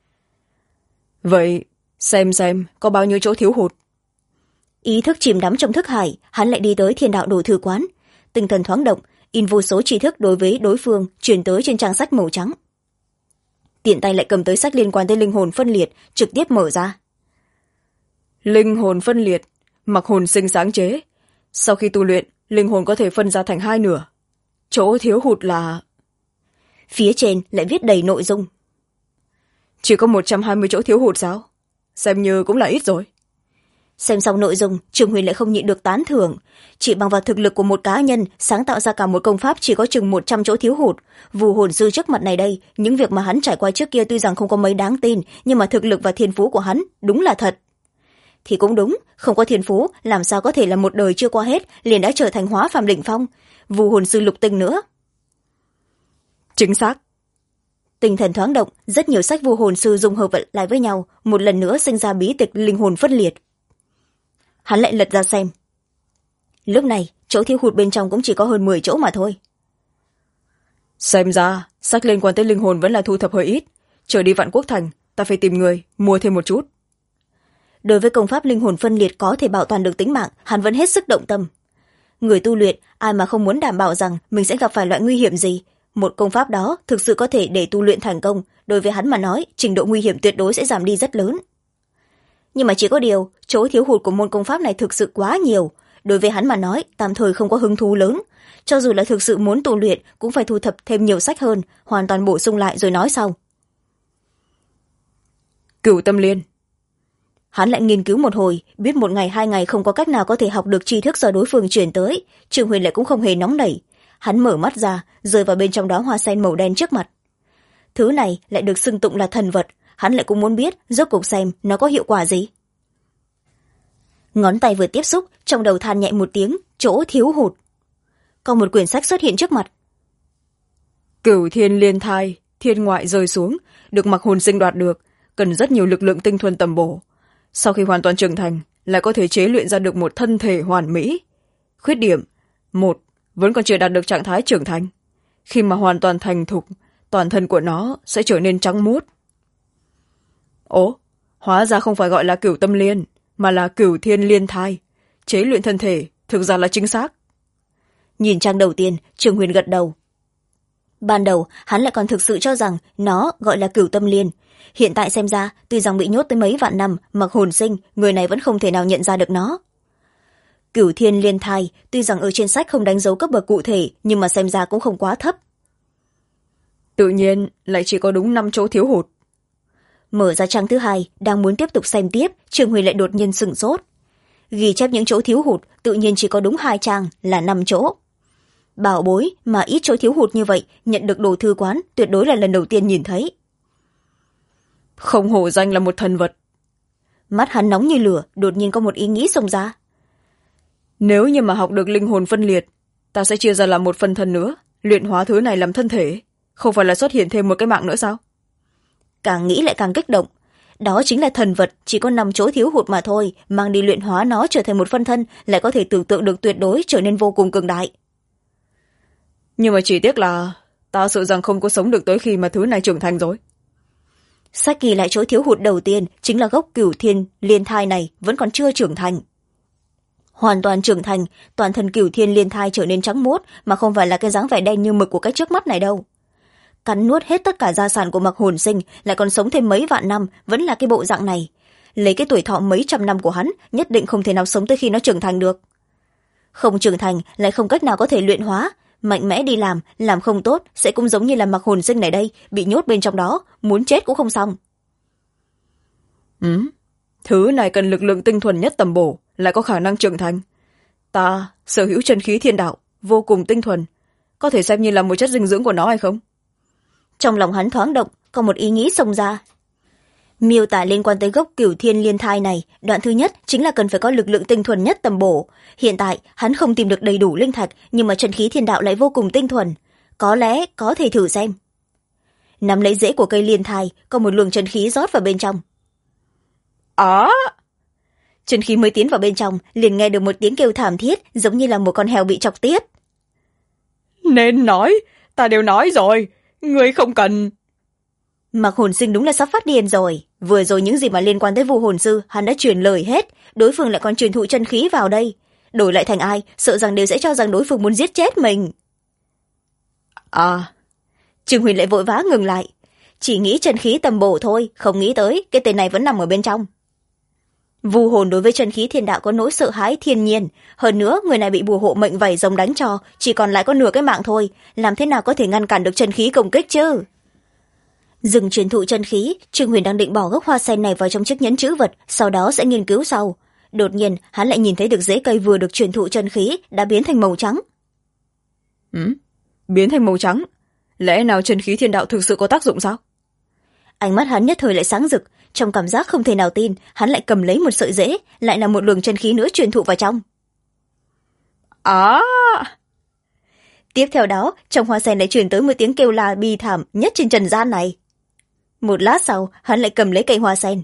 Vậy, xem có bao nhiêu chỗ thiếu hụt. Ý thức chìm đắm trong thức hải, hắn lại đi tới Thiên Đạo Đồ Thư Quán. Tinh thần thoáng động, in vô số tri thức đối với đối phương truyền tới trên trang sách màu trắng. Tiện tay lại cầm tới sách liên quan tới linh hồn phân liệt, trực tiếp mở ra. Linh hồn phân liệt, Mạc Hồn Sinh sáng chế. Sau khi tu luyện, linh hồn có thể phân ra thành hai nửa. Chỗ thiếu hụt là... Phía trên lại viết đầy nội dung. Chỉ có 120 chỗ thiếu hụt sao? Xem như cũng là ít rồi. Xem xong nội dung, Trương Huyền lại không nhịn được tán thưởng. Chỉ bằng vào thực lực của một cá nhân, sáng tạo ra cả một công pháp chỉ có chừng 100 chỗ thiếu hụt. Vu hồn sư trước mặt này đây, những việc mà hắn trải qua trước kia tuy rằng không có mấy đáng tin, nhưng mà thực lực và thiên phú của hắn đúng là thật. Thì cũng đúng, không có thiên phú, làm sao có thể là một đời chưa qua hết, liền đã trở thành hóa phàm đỉnh phong. Vu hồn sư lục tinh nữa. Chính xác. Tinh thần thoáng động, rất nhiều sách vu hồn sư dung hợp lại với nhau, một lần nữa sinh ra bí tịch linh hồn phân liệt. Hắn lại lật ra xem. Lúc này, chỗ thiếu hụt bên trong cũng chỉ có hơn 10 chỗ mà thôi. Xem ra, sách liên quan tới linh hồn vẫn là thu thập hơi ít. Trở đi Vạn Quốc Thành, ta phải tìm người, mua thêm một chút. Đối với công pháp linh hồn phân liệt có thể bảo toàn được tính mạng, hắn vẫn hết sức động tâm. Người tu luyện, ai mà không muốn đảm bảo rằng mình sẽ gặp phải loại nguy hiểm gì. Một công pháp đó thực sự có thể để tu luyện thành công, đối với hắn mà nói, trình độ nguy hiểm tuyệt đối sẽ giảm đi rất lớn. Nhưng mà chỉ có điều, chỗ thiếu hụt của môn công pháp này thực sự quá nhiều. Đối với hắn mà nói, tạm thời không có hứng thú lớn. Cho dù là thực sự muốn tu luyện, cũng phải thu thập thêm nhiều sách hơn, hoàn toàn bổ sung lại rồi nói sau. Cửu Tâm Liên. Hắn lại nghiên cứu một hồi, biết một ngày 2 ngày không có cách nào có thể học được tri thức do đối phương chuyển tới. Trương Huyền lại cũng không hề nóng nảy. Hắn mở mắt ra, rơi vào bên trong đó hoa sen màu đen trước mặt. Thứ này lại được xưng tụng là thần vật, hắn lại cũng muốn biết rốt cuộc xem nó có hiệu quả gì. Ngón tay vừa tiếp xúc, trong đầu than nhẹ một tiếng, chỗ thiếu hụt. Có một quyển sách xuất hiện trước mặt. Cửu thiên liên thai, thiên ngoại rơi xuống, được Mặc Hồn Sinh đoạt được, cần rất nhiều lực lượng tinh thuần tầm bổ. Sau khi hoàn toàn trưởng thành, lại có thể chế luyện ra được một thân thể hoàn mỹ. Khuyết điểm: 1. Vẫn còn chưa đạt được trạng thái trưởng thành. Khi mà hoàn toàn thành thục, toàn thân của nó sẽ trở nên trắng muốt. Ố, hóa ra không phải gọi là cửu tâm liên, mà là cửu thiên liên thai. Chế luyện thân thể thực ra là chính xác. Nhìn trang đầu tiên, Trương Huyền gật đầu. Ban đầu hắn lại còn thực sự cho rằng nó gọi là cửu tâm liên. Hiện tại xem ra, tuy rằng bị nhốt tới mấy vạn năm, Mặc Hồn Sinh, người này vẫn không thể nào nhận ra được nó. Cửu thiên liên thai, tuy rằng ở trên sách không đánh dấu cấp bậc cụ thể, nhưng mà xem ra cũng không quá thấp. Tự nhiên lại chỉ có đúng 5 chỗ thiếu hụt. Mở ra trang thứ 2, đang muốn tiếp tục xem tiếp, Trương Huyền lại đột nhiên sửng sốt. Ghi chép những chỗ thiếu hụt, tự nhiên chỉ có đúng 2 trang, là 5 chỗ. Bảo bối mà ít chỗ thiếu hụt như vậy, nhận được đồ thư quán, tuyệt đối là lần đầu tiên nhìn thấy. Không hổ danh là một thần vật. Mắt hắn nóng như lửa, đột nhiên có một ý nghĩ xông ra. Nếu như mà học được linh hồn phân liệt, ta sẽ chia ra làm một phần thân nữa, luyện hóa thứ này làm thân thể. Không phải là xuất hiện thêm một cái mạng nữa sao? Càng nghĩ lại càng kích động. Đó chính là thần vật, chỉ có 5 chỗ thiếu hụt mà thôi, mang đi luyện hóa nó trở thành một phân thân, lại có thể tưởng tượng được tuyệt đối trở nên vô cùng cường đại. Nhưng mà chỉ tiếc là ta sợ rằng không có sống được tới khi mà thứ này trưởng thành rồi. Sách ghi lại chỗ thiếu hụt đầu tiên chính là gốc cửu thiên liên thai này vẫn còn chưa trưởng thành. Hoàn toàn trưởng thành, toàn thân cửu thiên liên thai trở nên trắng muốt, mà không phải là cái dáng vẻ đen như mực của cái trước mắt này đâu. Cắn nuốt hết tất cả gia sản của Mặc Hồn Sinh, lại còn sống thêm mấy vạn năm, vẫn là cái bộ dạng này. Lấy cái tuổi thọ mấy trăm năm của hắn, nhất định không thể nào sống tới khi nó trưởng thành được. Không trưởng thành, lại không cách nào có thể luyện hóa. Mạnh mẽ đi làm không tốt, sẽ cũng giống như là Mặc Hồn Sinh này đây, bị nhốt bên trong đó, muốn chết cũng không xong. Thứ này cần lực lượng tinh thuần nhất tầm bổ, lại có khả năng trưởng thành. Ta sở hữu chân khí thiên đạo, vô cùng tinh thuần. Có thể xem như là một chất dinh dưỡng của nó hay không? Trong lòng hắn thoáng động, có một ý nghĩ xông ra. Miêu tả liên quan tới gốc cửu thiên liên thai này, đoạn thứ nhất chính là cần phải có lực lượng tinh thuần nhất tầm bổ. Hiện tại hắn không tìm được đầy đủ linh thạch, nhưng mà chân khí thiên đạo lại vô cùng tinh thuần, có lẽ có thể thử xem. Nắm lấy rễ của cây liên thai, có một luồng chân khí rót vào bên trong. Chân khí mới tiến vào bên trong, liền nghe được một tiếng kêu thảm thiết, giống như là một con heo bị chọc tiết. Nên nói, ta đều nói rồi, ngươi không cần. Mặc Hồn Sinh đúng là sắp phát điên rồi. Vừa rồi những gì mà liên quan tới Vu Hồn Sư, hắn đã truyền lời hết, đối phương lại còn truyền thụ chân khí vào đây. Đổi lại thành ai, sợ rằng đều sẽ cho rằng đối phương muốn giết chết mình. Trương Huyền lại vội vã ngừng lại. Chỉ nghĩ chân khí tầm bổ thôi, không nghĩ tới cái tên này vẫn nằm ở bên trong. Vu hồn đối với chân khí thiên đạo có nỗi sợ hãi thiên nhiên, hơn nữa người này bị bùa hộ mệnh vảy rồng đánh cho, chỉ còn lại có nửa cái mạng thôi, làm thế nào có thể ngăn cản được chân khí công kích chứ? Dừng truyền thụ chân khí, Trương Huyền đang định bỏ gốc hoa sen này vào trong chiếc nhẫn trữ vật, sau đó sẽ nghiên cứu sau. Đột nhiên hắn lại nhìn thấy được rễ cây vừa được truyền thụ chân khí đã biến thành màu trắng. Biến thành màu trắng? Lẽ nào chân khí thiên đạo thực sự có tác dụng sao? Ánh mắt hắn nhất thời lại sáng rực, trong cảm giác không thể nào tin, hắn lại cầm lấy một sợi rễ, lại là một luồng chân khí nữa truyền thụ vào trong. Tiếp theo đó, trong hoa sen lại truyền tới một tiếng kêu la bi thảm nhất trên trần gian này. Một lát sau, hắn lại cầm lấy cây hoa sen.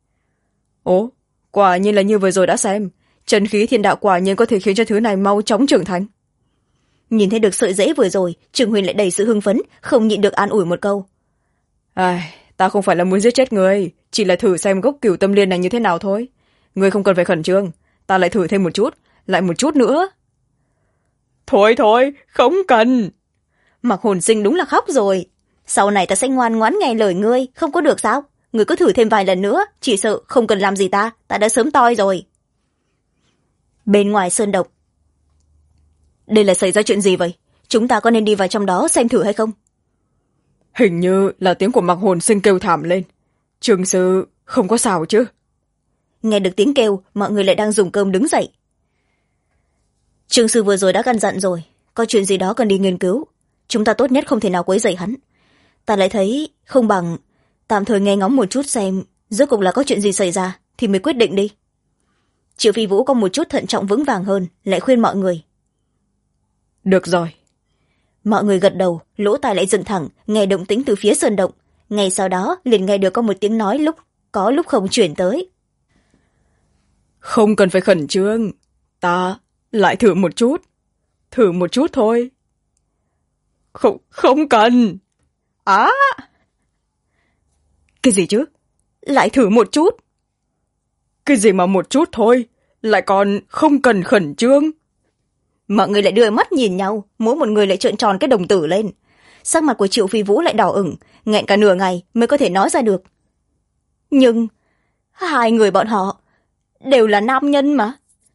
Quả nhiên là như vừa rồi đã xem, chân khí thiên đạo quả nhiên có thể khiến cho thứ này mau chóng trưởng thành. Nhìn thấy được sợi rễ vừa rồi, Trương Huyền lại đầy sự hưng phấn, không nhịn được an ủi một câu. Ta không phải là muốn giết chết người, chỉ là thử xem gốc cửu tâm liên này như thế nào thôi. Người không cần phải khẩn trương, ta lại thử thêm một chút, lại một chút nữa. Thôi, không cần. Mặc Hồn Sinh đúng là khóc rồi. Sau này ta sẽ ngoan ngoãn nghe lời ngươi, không có được sao? Ngươi cứ thử thêm vài lần nữa, chỉ sợ không cần làm gì ta đã sớm toi rồi. Bên ngoài sơn độc. Đây là xảy ra chuyện gì vậy? Chúng ta có nên đi vào trong đó xem thử hay không? Hình như là tiếng của Mặc Hồn Sinh kêu thảm lên. Trường sư không có sao chứ? nghe được tiếng kêu mọi người lại đang dùng cơm đứng dậy. Trương sư vừa rồi đã căn dặn rồi, có chuyện gì đó cần đi nghiên cứu, chúng ta tốt nhất không thể nào quấy rầy hắn. Ta lại thấy không bằng tạm thời nghe ngóng một chút xem rốt cuộc là có chuyện gì xảy ra thì mới quyết định đi. Triệu Phi Vũ có một chút thận trọng vững vàng hơn, lại khuyên mọi người. Được rồi. Mọi người gật đầu, lỗ tai lại dựng thẳng, nghe động tĩnh từ phía sơn động. Ngay sau đó liền nghe được có một tiếng nói lúc có lúc không chuyển tới. Không cần phải khẩn trương, ta lại thử một chút thôi. Không cần. Cái gì chứ? Lại thử một chút? Cái gì mà một chút thôi, lại còn không cần khẩn trương? Mọi người lại đưa mắt nhìn nhau, mỗi một người lại trợn tròn cái đồng tử lên. Sắc mặt của Triệu Phi Vũ lại đỏ ửng, nghẹn cả nửa ngày mới có thể nói ra được. Nhưng hai người bọn họ đều là nam nhân mà.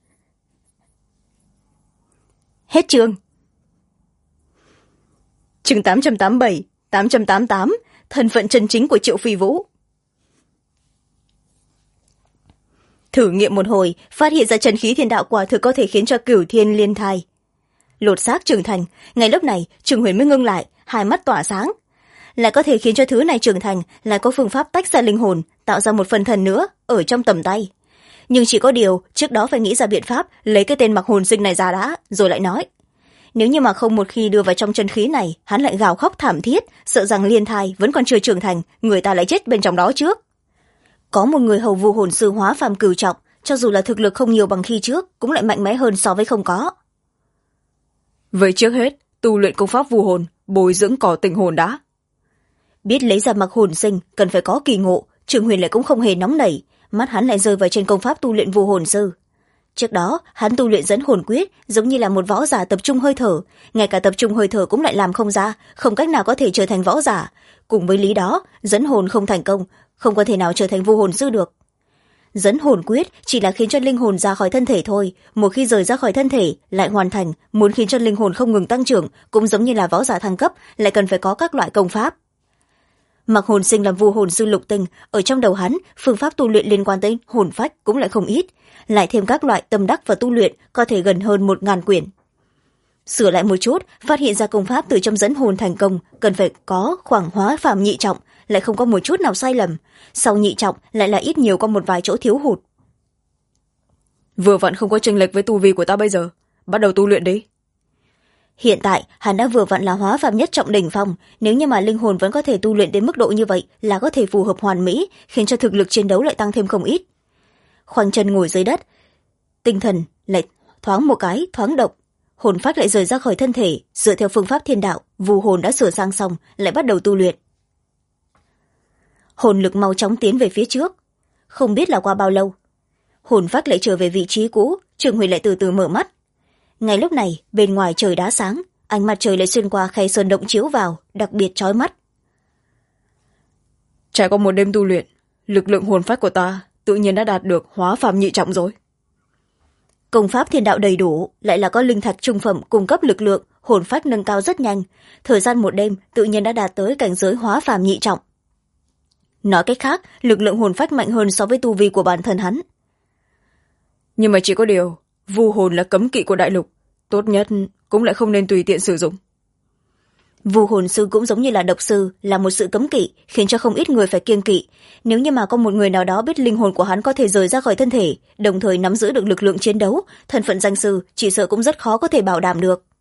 Hết chương. Chương 887, 888, thân phận chân chính của Triệu Phi Vũ. Thử nghiệm một hồi, phát hiện ra chân khí thiên đạo quả thực có thể khiến cho cửu thiên liên thai lột xác trưởng thành. Ngay lúc này Trường Huyền mới ngưng lại, hai mắt tỏa sáng. Lại có thể khiến cho thứ này trưởng thành, lại có phương pháp tách ra linh hồn, tạo ra một phần thần nữa ở trong tầm tay. Nhưng chỉ có điều trước đó phải nghĩ ra biện pháp lấy cái tên Mặc Hồn Sinh này ra đã, rồi lại nói. Nếu như mà không một khi đưa vào trong chân khí này, hắn lại gào khóc thảm thiết, sợ rằng liên thai vẫn còn chưa trưởng thành, người ta lại chết bên trong đó trước. Có một người hầu vu hồn sư hóa phàm cửu trọng, cho dù là thực lực không nhiều bằng khi trước, cũng lại mạnh mẽ hơn so với không có. Vậy trước hết, tu luyện công pháp vu hồn, bồi dưỡng cỏ tình hồn đã. Biết lấy ra Mặc Hồn Sinh cần phải có kỳ ngộ, Trường Huyền lại cũng không hề nóng nảy, mắt hắn lại rơi vào trên công pháp tu luyện vu hồn sư. Trước đó hắn tu luyện dẫn hồn quyết giống như là một võ giả tập trung hơi thở, ngay cả tập trung hơi thở cũng lại làm không ra, không cách nào có thể trở thành võ giả. Cùng với lý đó, dẫn hồn không thành công, không có thể nào trở thành vu hồn sư được. Dẫn hồn quyết chỉ là khiến cho linh hồn ra khỏi thân thể thôi, một khi rời ra khỏi thân thể lại hoàn thành. Muốn khiến cho linh hồn không ngừng tăng trưởng cũng giống như là võ giả thăng cấp, lại cần phải có các loại công pháp. Mặc Hồn Sinh làm vu hồn sư lục tinh, ở trong đầu hắn phương pháp tu luyện liên quan tới hồn phách cũng lại không ít, lại thêm các loại tâm đắc và tu luyện có thể gần hơn 1000 quyển. Sửa lại một chút, phát hiện ra công pháp từ trong dẫn hồn thành công cần phải có khoảng hóa phàm nhị trọng, lại không có một chút nào sai lầm. Sau nhị trọng lại là ít nhiều có một vài chỗ thiếu hụt. Vừa vặn không có chênh lệch với tu vi của ta bây giờ, bắt đầu tu luyện đi. Hiện tại hắn đã vừa vặn là hóa phàm nhất trọng đỉnh phong, nếu như mà linh hồn vẫn có thể tu luyện đến mức độ như vậy là có thể phù hợp hoàn mỹ, khiến cho thực lực chiến đấu lại tăng thêm không ít. Khoanh chân ngồi dưới đất, tinh thần lại thoáng một cái thoáng động, hồn phách lại rời ra khỏi thân thể, dựa theo phương pháp thiên đạo, vu hồn đã sửa sang xong, lại bắt đầu tu luyện. Hồn lực mau chóng tiến về phía trước, không biết là qua bao lâu, hồn phách lại trở về vị trí cũ. Trường Huyền lại từ từ mở mắt. Ngay lúc này bên ngoài trời đã sáng, ánh mặt trời lại xuyên qua khe sơn động chiếu vào, đặc biệt chói mắt. Trải qua một đêm tu luyện, lực lượng hồn phách của ta tự nhiên đã đạt được hóa phàm nhị trọng rồi. Công pháp thiên đạo đầy đủ, lại là có linh thạch trung phẩm cung cấp lực lượng, hồn phách nâng cao rất nhanh, thời gian một đêm tự nhiên đã đạt tới cảnh giới hóa phàm nhị trọng. Nói cách khác, lực lượng hồn phách mạnh hơn so với tu vi của bản thân hắn. Nhưng mà chỉ có điều, vu hồn là cấm kỵ của đại lục, tốt nhất cũng lại không nên tùy tiện sử dụng. Vu hồn sư cũng giống như là độc sư, là một sự cấm kỵ, khiến cho không ít người phải kiêng kỵ. Nếu như mà có một người nào đó biết linh hồn của hắn có thể rời ra khỏi thân thể, đồng thời nắm giữ được lực lượng chiến đấu, thân phận danh sư chỉ sợ cũng rất khó có thể bảo đảm được.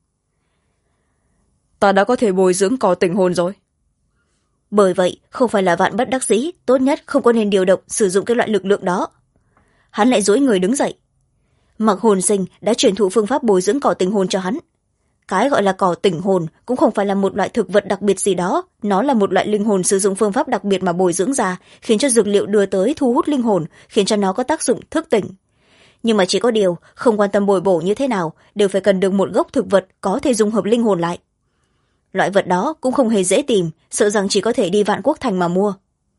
Ta đã có thể bồi dưỡng cỏ tình hồn rồi. Bởi vậy không phải là vạn bất đắc dĩ, tốt nhất không có nên điều động sử dụng cái loại lực lượng đó. Hắn lại duỗi người đứng dậy. Mặc Hồn Sinh đã truyền thụ phương pháp bồi dưỡng cỏ tình hồn cho hắn. Cái gọi là cỏ tình hồn cũng không phải là một loại thực vật đặc biệt gì đó, nó là một loại linh hồn sử dụng phương pháp đặc biệt mà bồi dưỡng ra, khiến cho dược liệu đưa tới thu hút linh hồn, khiến cho nó có tác dụng thức tỉnh. Nhưng mà chỉ có điều, không quan tâm bồi bổ như thế nào, đều phải cần được một gốc thực vật có thể dung hợp linh hồn lại. Loại vật đó cũng không hề dễ tìm, sợ rằng chỉ có thể đi Vạn Quốc Thành mà mua.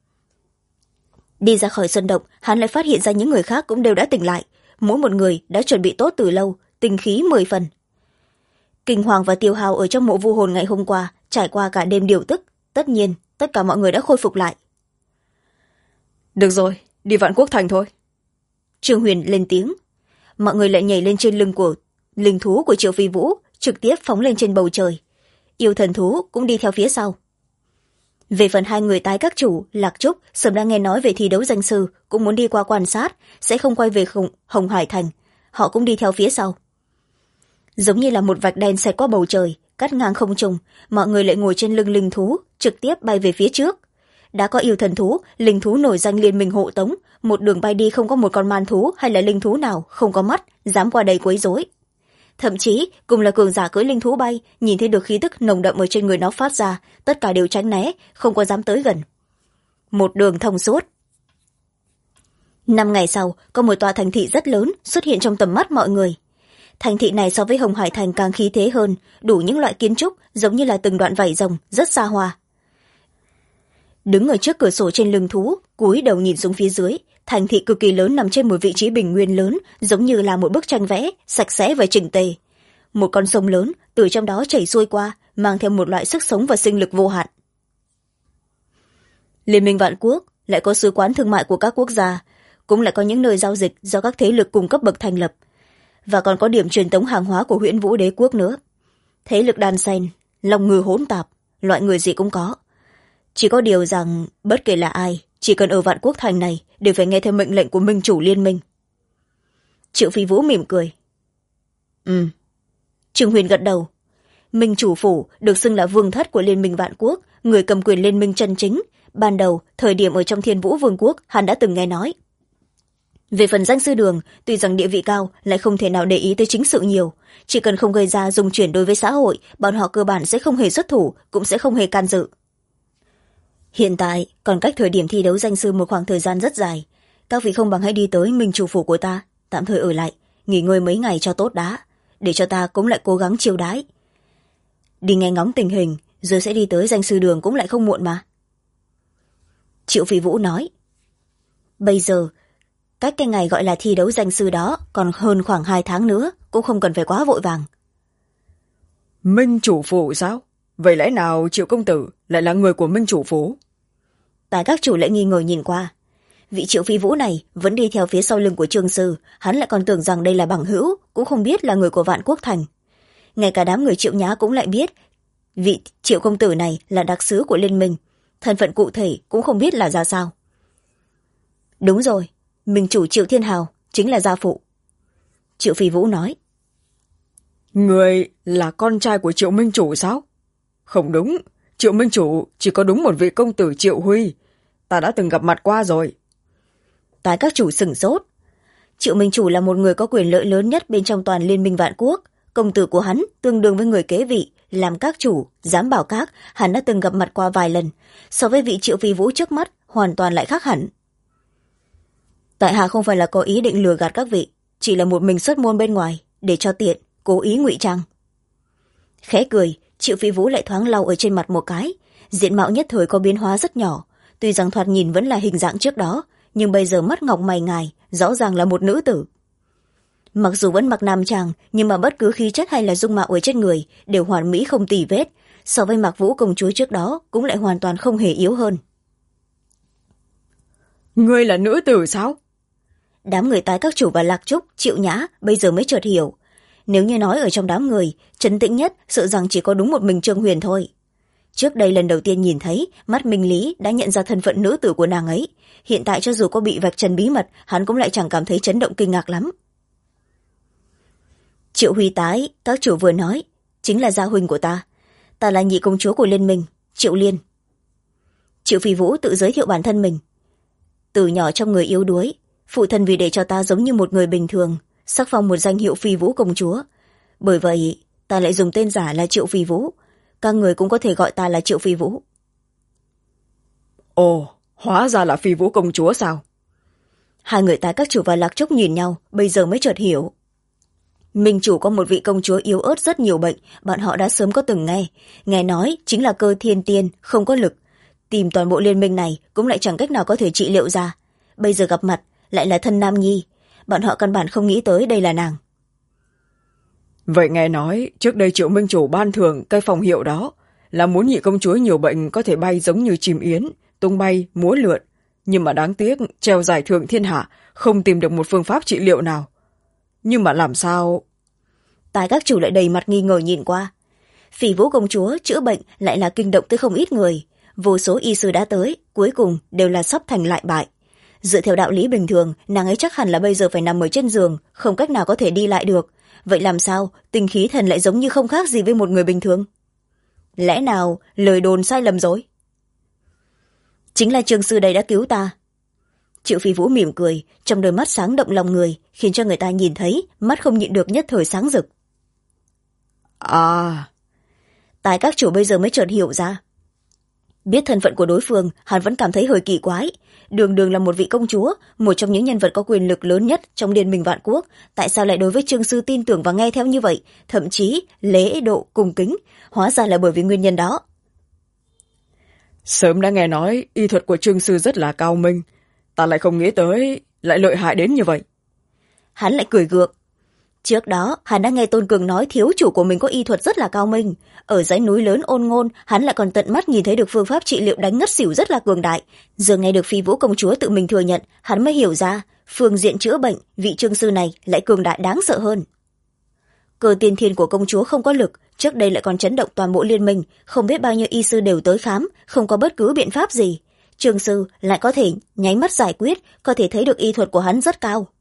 Đi ra khỏi sân động, hắn lại phát hiện ra những người khác cũng đều đã tỉnh lại, mỗi một người đã chuẩn bị tốt từ lâu, tinh khí 10 phần. Kinh hoàng và tiêu hao ở trong mộ vu hồn ngày hôm qua, trải qua cả đêm điều tức, tất nhiên tất cả mọi người đã khôi phục lại. Được rồi, đi Vạn Quốc Thành thôi. Trương Huyền lên tiếng. Mọi người lại nhảy lên trên lưng của linh thú của Triệu Phi Vũ, trực tiếp phóng lên trên bầu trời. Yêu thần thú cũng đi theo phía sau. Về phần hai người tái các chủ, Lạc Trúc sớm đã nghe nói về thi đấu danh sư, cũng muốn đi qua quan sát, sẽ không quay về Hồng Hải Thành. Họ cũng đi theo phía sau. Giống như là một vạch đen xẹt qua bầu trời, cắt ngang không trung, mọi người lại ngồi trên lưng linh thú, trực tiếp bay về phía trước. Đã có yêu thần thú, linh thú nổi danh liên minh hộ tống, một đường bay đi không có một con man thú hay là linh thú nào không có mắt dám qua đây quấy rối. Thậm chí cùng là cường giả cưỡi linh thú bay, nhìn thấy được khí tức nồng đậm ở trên người nó phát ra, tất cả đều tránh né, không có dám tới gần. Một đường thông suốt. 5 ngày sau, có một tòa thành thị rất lớn xuất hiện trong tầm mắt mọi người. Thành thị này so với Hồng Hải Thành càng khí thế hơn, đủ những loại kiến trúc giống như là từng đoạn vảy rồng, rất xa hoa. Đứng ở trước cửa sổ trên lưng thú, cúi đầu nhìn xuống phía dưới, thành thị cực kỳ lớn nằm trên một vị trí bình nguyên lớn, giống như là một bức tranh vẽ, sạch sẽ và chỉnh tề. Một con sông lớn từ trong đó chảy xuôi qua, mang theo một loại sức sống và sinh lực vô hạn. Liên minh Vạn Quốc lại có sứ quán thương mại của các quốc gia, cũng lại có những nơi giao dịch do các thế lực cung cấp bậc thành lập, và còn có điểm truyền tống hàng hóa của Huyễn Vũ Đế quốc nữa. Thế lực đan xen, lòng người hỗn tạp, loại người gì cũng có. Chỉ có điều rằng bất kể là ai, chỉ cần ở Vạn Quốc thành này đều phải nghe theo mệnh lệnh của minh chủ liên minh. Triệu Phi Vũ mỉm cười. Trương Huyền gật đầu. Minh chủ phủ được xưng là vương thất của liên minh Vạn Quốc, người cầm quyền liên minh chân chính. Ban đầu thời điểm ở trong Thiên Vũ Vương quốc hắn đã từng nghe nói. Về phần danh sư đường, tuy rằng địa vị cao lại không thể nào để ý tới chính sự nhiều, chỉ cần không gây ra dung chuyển đối với xã hội, bọn họ cơ bản sẽ không hề xuất thủ, cũng sẽ không hề can dự. Hiện tại còn cách thời điểm thi đấu danh sư một khoảng thời gian rất dài, các vị không bằng hãy đi tới minh chủ phủ của ta, tạm thời ở lại, nghỉ ngơi mấy ngày cho tốt đã, để cho ta cũng lại cố gắng chiêu đãi. Đi nghe ngóng tình hình, rồi sẽ đi tới danh sư đường cũng lại không muộn mà. Triệu Phi Vũ nói. Bây giờ cách cái ngày gọi là thi đấu danh sư đó còn hơn khoảng 2 tháng nữa, cũng không cần phải quá vội vàng. Minh chủ phủ sao? Vậy lẽ nào Triệu công tử lại là người của Minh chủ phủ? Tài các chủ lại nghi ngờ nhìn qua. Vị Triệu Phi Vũ này vẫn đi theo phía sau lưng của Trương sư, hắn lại còn tưởng rằng đây là bằng hữu, cũng không biết là người của Vạn Quốc thành. Ngay cả đám người Triệu Nhã cũng lại biết vị Triệu công tử này là đặc sứ của liên minh, thân phận cụ thể cũng không biết là ra sao. Đúng rồi, minh chủ Triệu Thiên Hào chính là gia phụ. Triệu Phi Vũ nói. Người là con trai của Triệu minh chủ sao? Không đúng, Triệu minh chủ chỉ có đúng một vị công tử Triệu Huy, ta đã từng gặp mặt qua rồi. Tài các chủ sửng sốt. Triệu minh chủ là một người có quyền lợi lớn nhất bên trong toàn liên minh Vạn Quốc, công tử của hắn tương đương với người kế vị, làm các chủ, giám bảo các, hắn đã từng gặp mặt qua vài lần, so với vị Triệu Phi Vũ trước mắt hoàn toàn lại khác hẳn. Tại hạ không phải là có ý định lừa gạt các vị, chỉ là một mình xuất môn bên ngoài, để cho tiện, cố ý ngụy trang. Khẽ cười, Triệu Phi Vũ lại thoáng lau ở trên mặt một cái, diện mạo nhất thời có biến hóa rất nhỏ, tuy rằng thoạt nhìn vẫn là hình dạng trước đó, nhưng bây giờ mắt ngọc mày ngài, rõ ràng là một nữ tử. Mặc dù vẫn mặc nam trang, nhưng mà bất cứ khí chất hay là dung mạo ở trên người đều hoàn mỹ không tì vết, so với Mạc Vũ công chúa trước đó cũng lại hoàn toàn không hề yếu hơn. Ngươi là nữ tử sao? Đám người tái các chủ và Lạc Trúc, Triệu Nhã bây giờ mới chợt hiểu. Nếu như nói ở trong đám người, trấn tĩnh nhất sợ rằng chỉ có đúng một mình Trương Huyền thôi. Trước đây lần đầu tiên nhìn thấy, mắt Minh Lý đã nhận ra thân phận nữ tử của nàng ấy. Hiện tại cho dù có bị vạch trần bí mật, hắn cũng lại chẳng cảm thấy chấn động kinh ngạc lắm. Triệu Huy tái, các chủ vừa nói, chính là gia huynh của ta. Ta là nhị công chúa của liên minh, Triệu Liên. Triệu Phi Vũ tự giới thiệu bản thân mình. Từ nhỏ trong người yếu đuối, phụ thân vì để cho ta giống như một người bình thường, sắc phong một danh hiệu Phi Vũ công chúa. Bởi vậy, ta lại dùng tên giả là Triệu Phi Vũ. Các người cũng có thể gọi ta là Triệu Phi Vũ. Ồ, hóa ra là Phi Vũ công chúa sao? Hai người tái các chủ và Lạc Trúc nhìn nhau, bây giờ mới chợt hiểu. Minh chủ có một vị công chúa yếu ớt rất nhiều bệnh, bọn họ đã sớm có từng nghe nói chính là cơ thiên tiên, không có lực. Tìm toàn bộ liên minh này cũng lại chẳng cách nào có thể trị liệu ra. Bây giờ gặp mặt, lại là thân nam nhi. Bọn họ căn bản không nghĩ tới đây là nàng. Vậy nghe nói, trước đây Triệu minh chủ ban thưởng cái phòng hiệu đó, là muốn nhị công chúa nhiều bệnh có thể bay giống như chim yến, tung bay, múa lượn. nhưng mà đáng tiếc treo giải thưởng thiên hạ không tìm được một phương pháp trị liệu nào. Nhưng mà làm sao... Tài các chủ lại đầy mặt nghi ngờ nhìn qua. Phỉ Vũ công chúa chữa bệnh lại là kinh động tới không ít người. Vô số y sư đã tới, cuối cùng đều là sắp thành lại bại. Dựa theo đạo lý bình thường, nàng ấy chắc hẳn là bây giờ phải nằm ở trên giường, không cách nào có thể đi lại được. Vậy làm sao tinh khí thần lại giống như không khác gì với một người bình thường? Lẽ nào lời đồn sai lầm rồi? Chính là Trương sư đây đã cứu ta. Triệu Phi Vũ mỉm cười, trong đôi mắt sáng động lòng người, khiến cho người ta nhìn thấy, mắt không nhịn được nhất thời sáng rực. À... Tài các chủ bây giờ mới chợt hiểu ra. Biết thân phận của đối phương, hắn vẫn cảm thấy hơi kỳ quái. Đường đường là một vị công chúa, một trong những nhân vật có quyền lực lớn nhất trong Liên minh Vạn Quốc, tại sao lại đối với Trương sư tin tưởng và nghe theo như vậy, thậm chí lễ độ cung kính, hóa ra là bởi vì nguyên nhân đó. Sớm đã nghe nói y thuật của Trương sư rất là cao minh, ta lại không nghĩ tới lại lợi hại đến như vậy. Hắn lại cười gượng. Trước đó hắn đã nghe Tôn Cường nói thiếu chủ của mình có y thuật rất là cao minh. Ở dãy núi lớn Ôn Ngôn, hắn lại còn tận mắt nhìn thấy được phương pháp trị liệu đánh ngất xỉu rất là cường đại. Giờ nghe được Phi Vũ công chúa tự mình thừa nhận, hắn mới hiểu ra phương diện chữa bệnh vị Trương sư này lại cường đại đáng sợ hơn. Cơ tiên thiên của công chúa không có lực, trước đây lại còn chấn động toàn bộ liên minh, không biết bao nhiêu y sư đều tới khám, không có bất cứ biện pháp gì. Trương sư lại có thể nháy mắt giải quyết, có thể thấy được y thuật của hắn rất cao.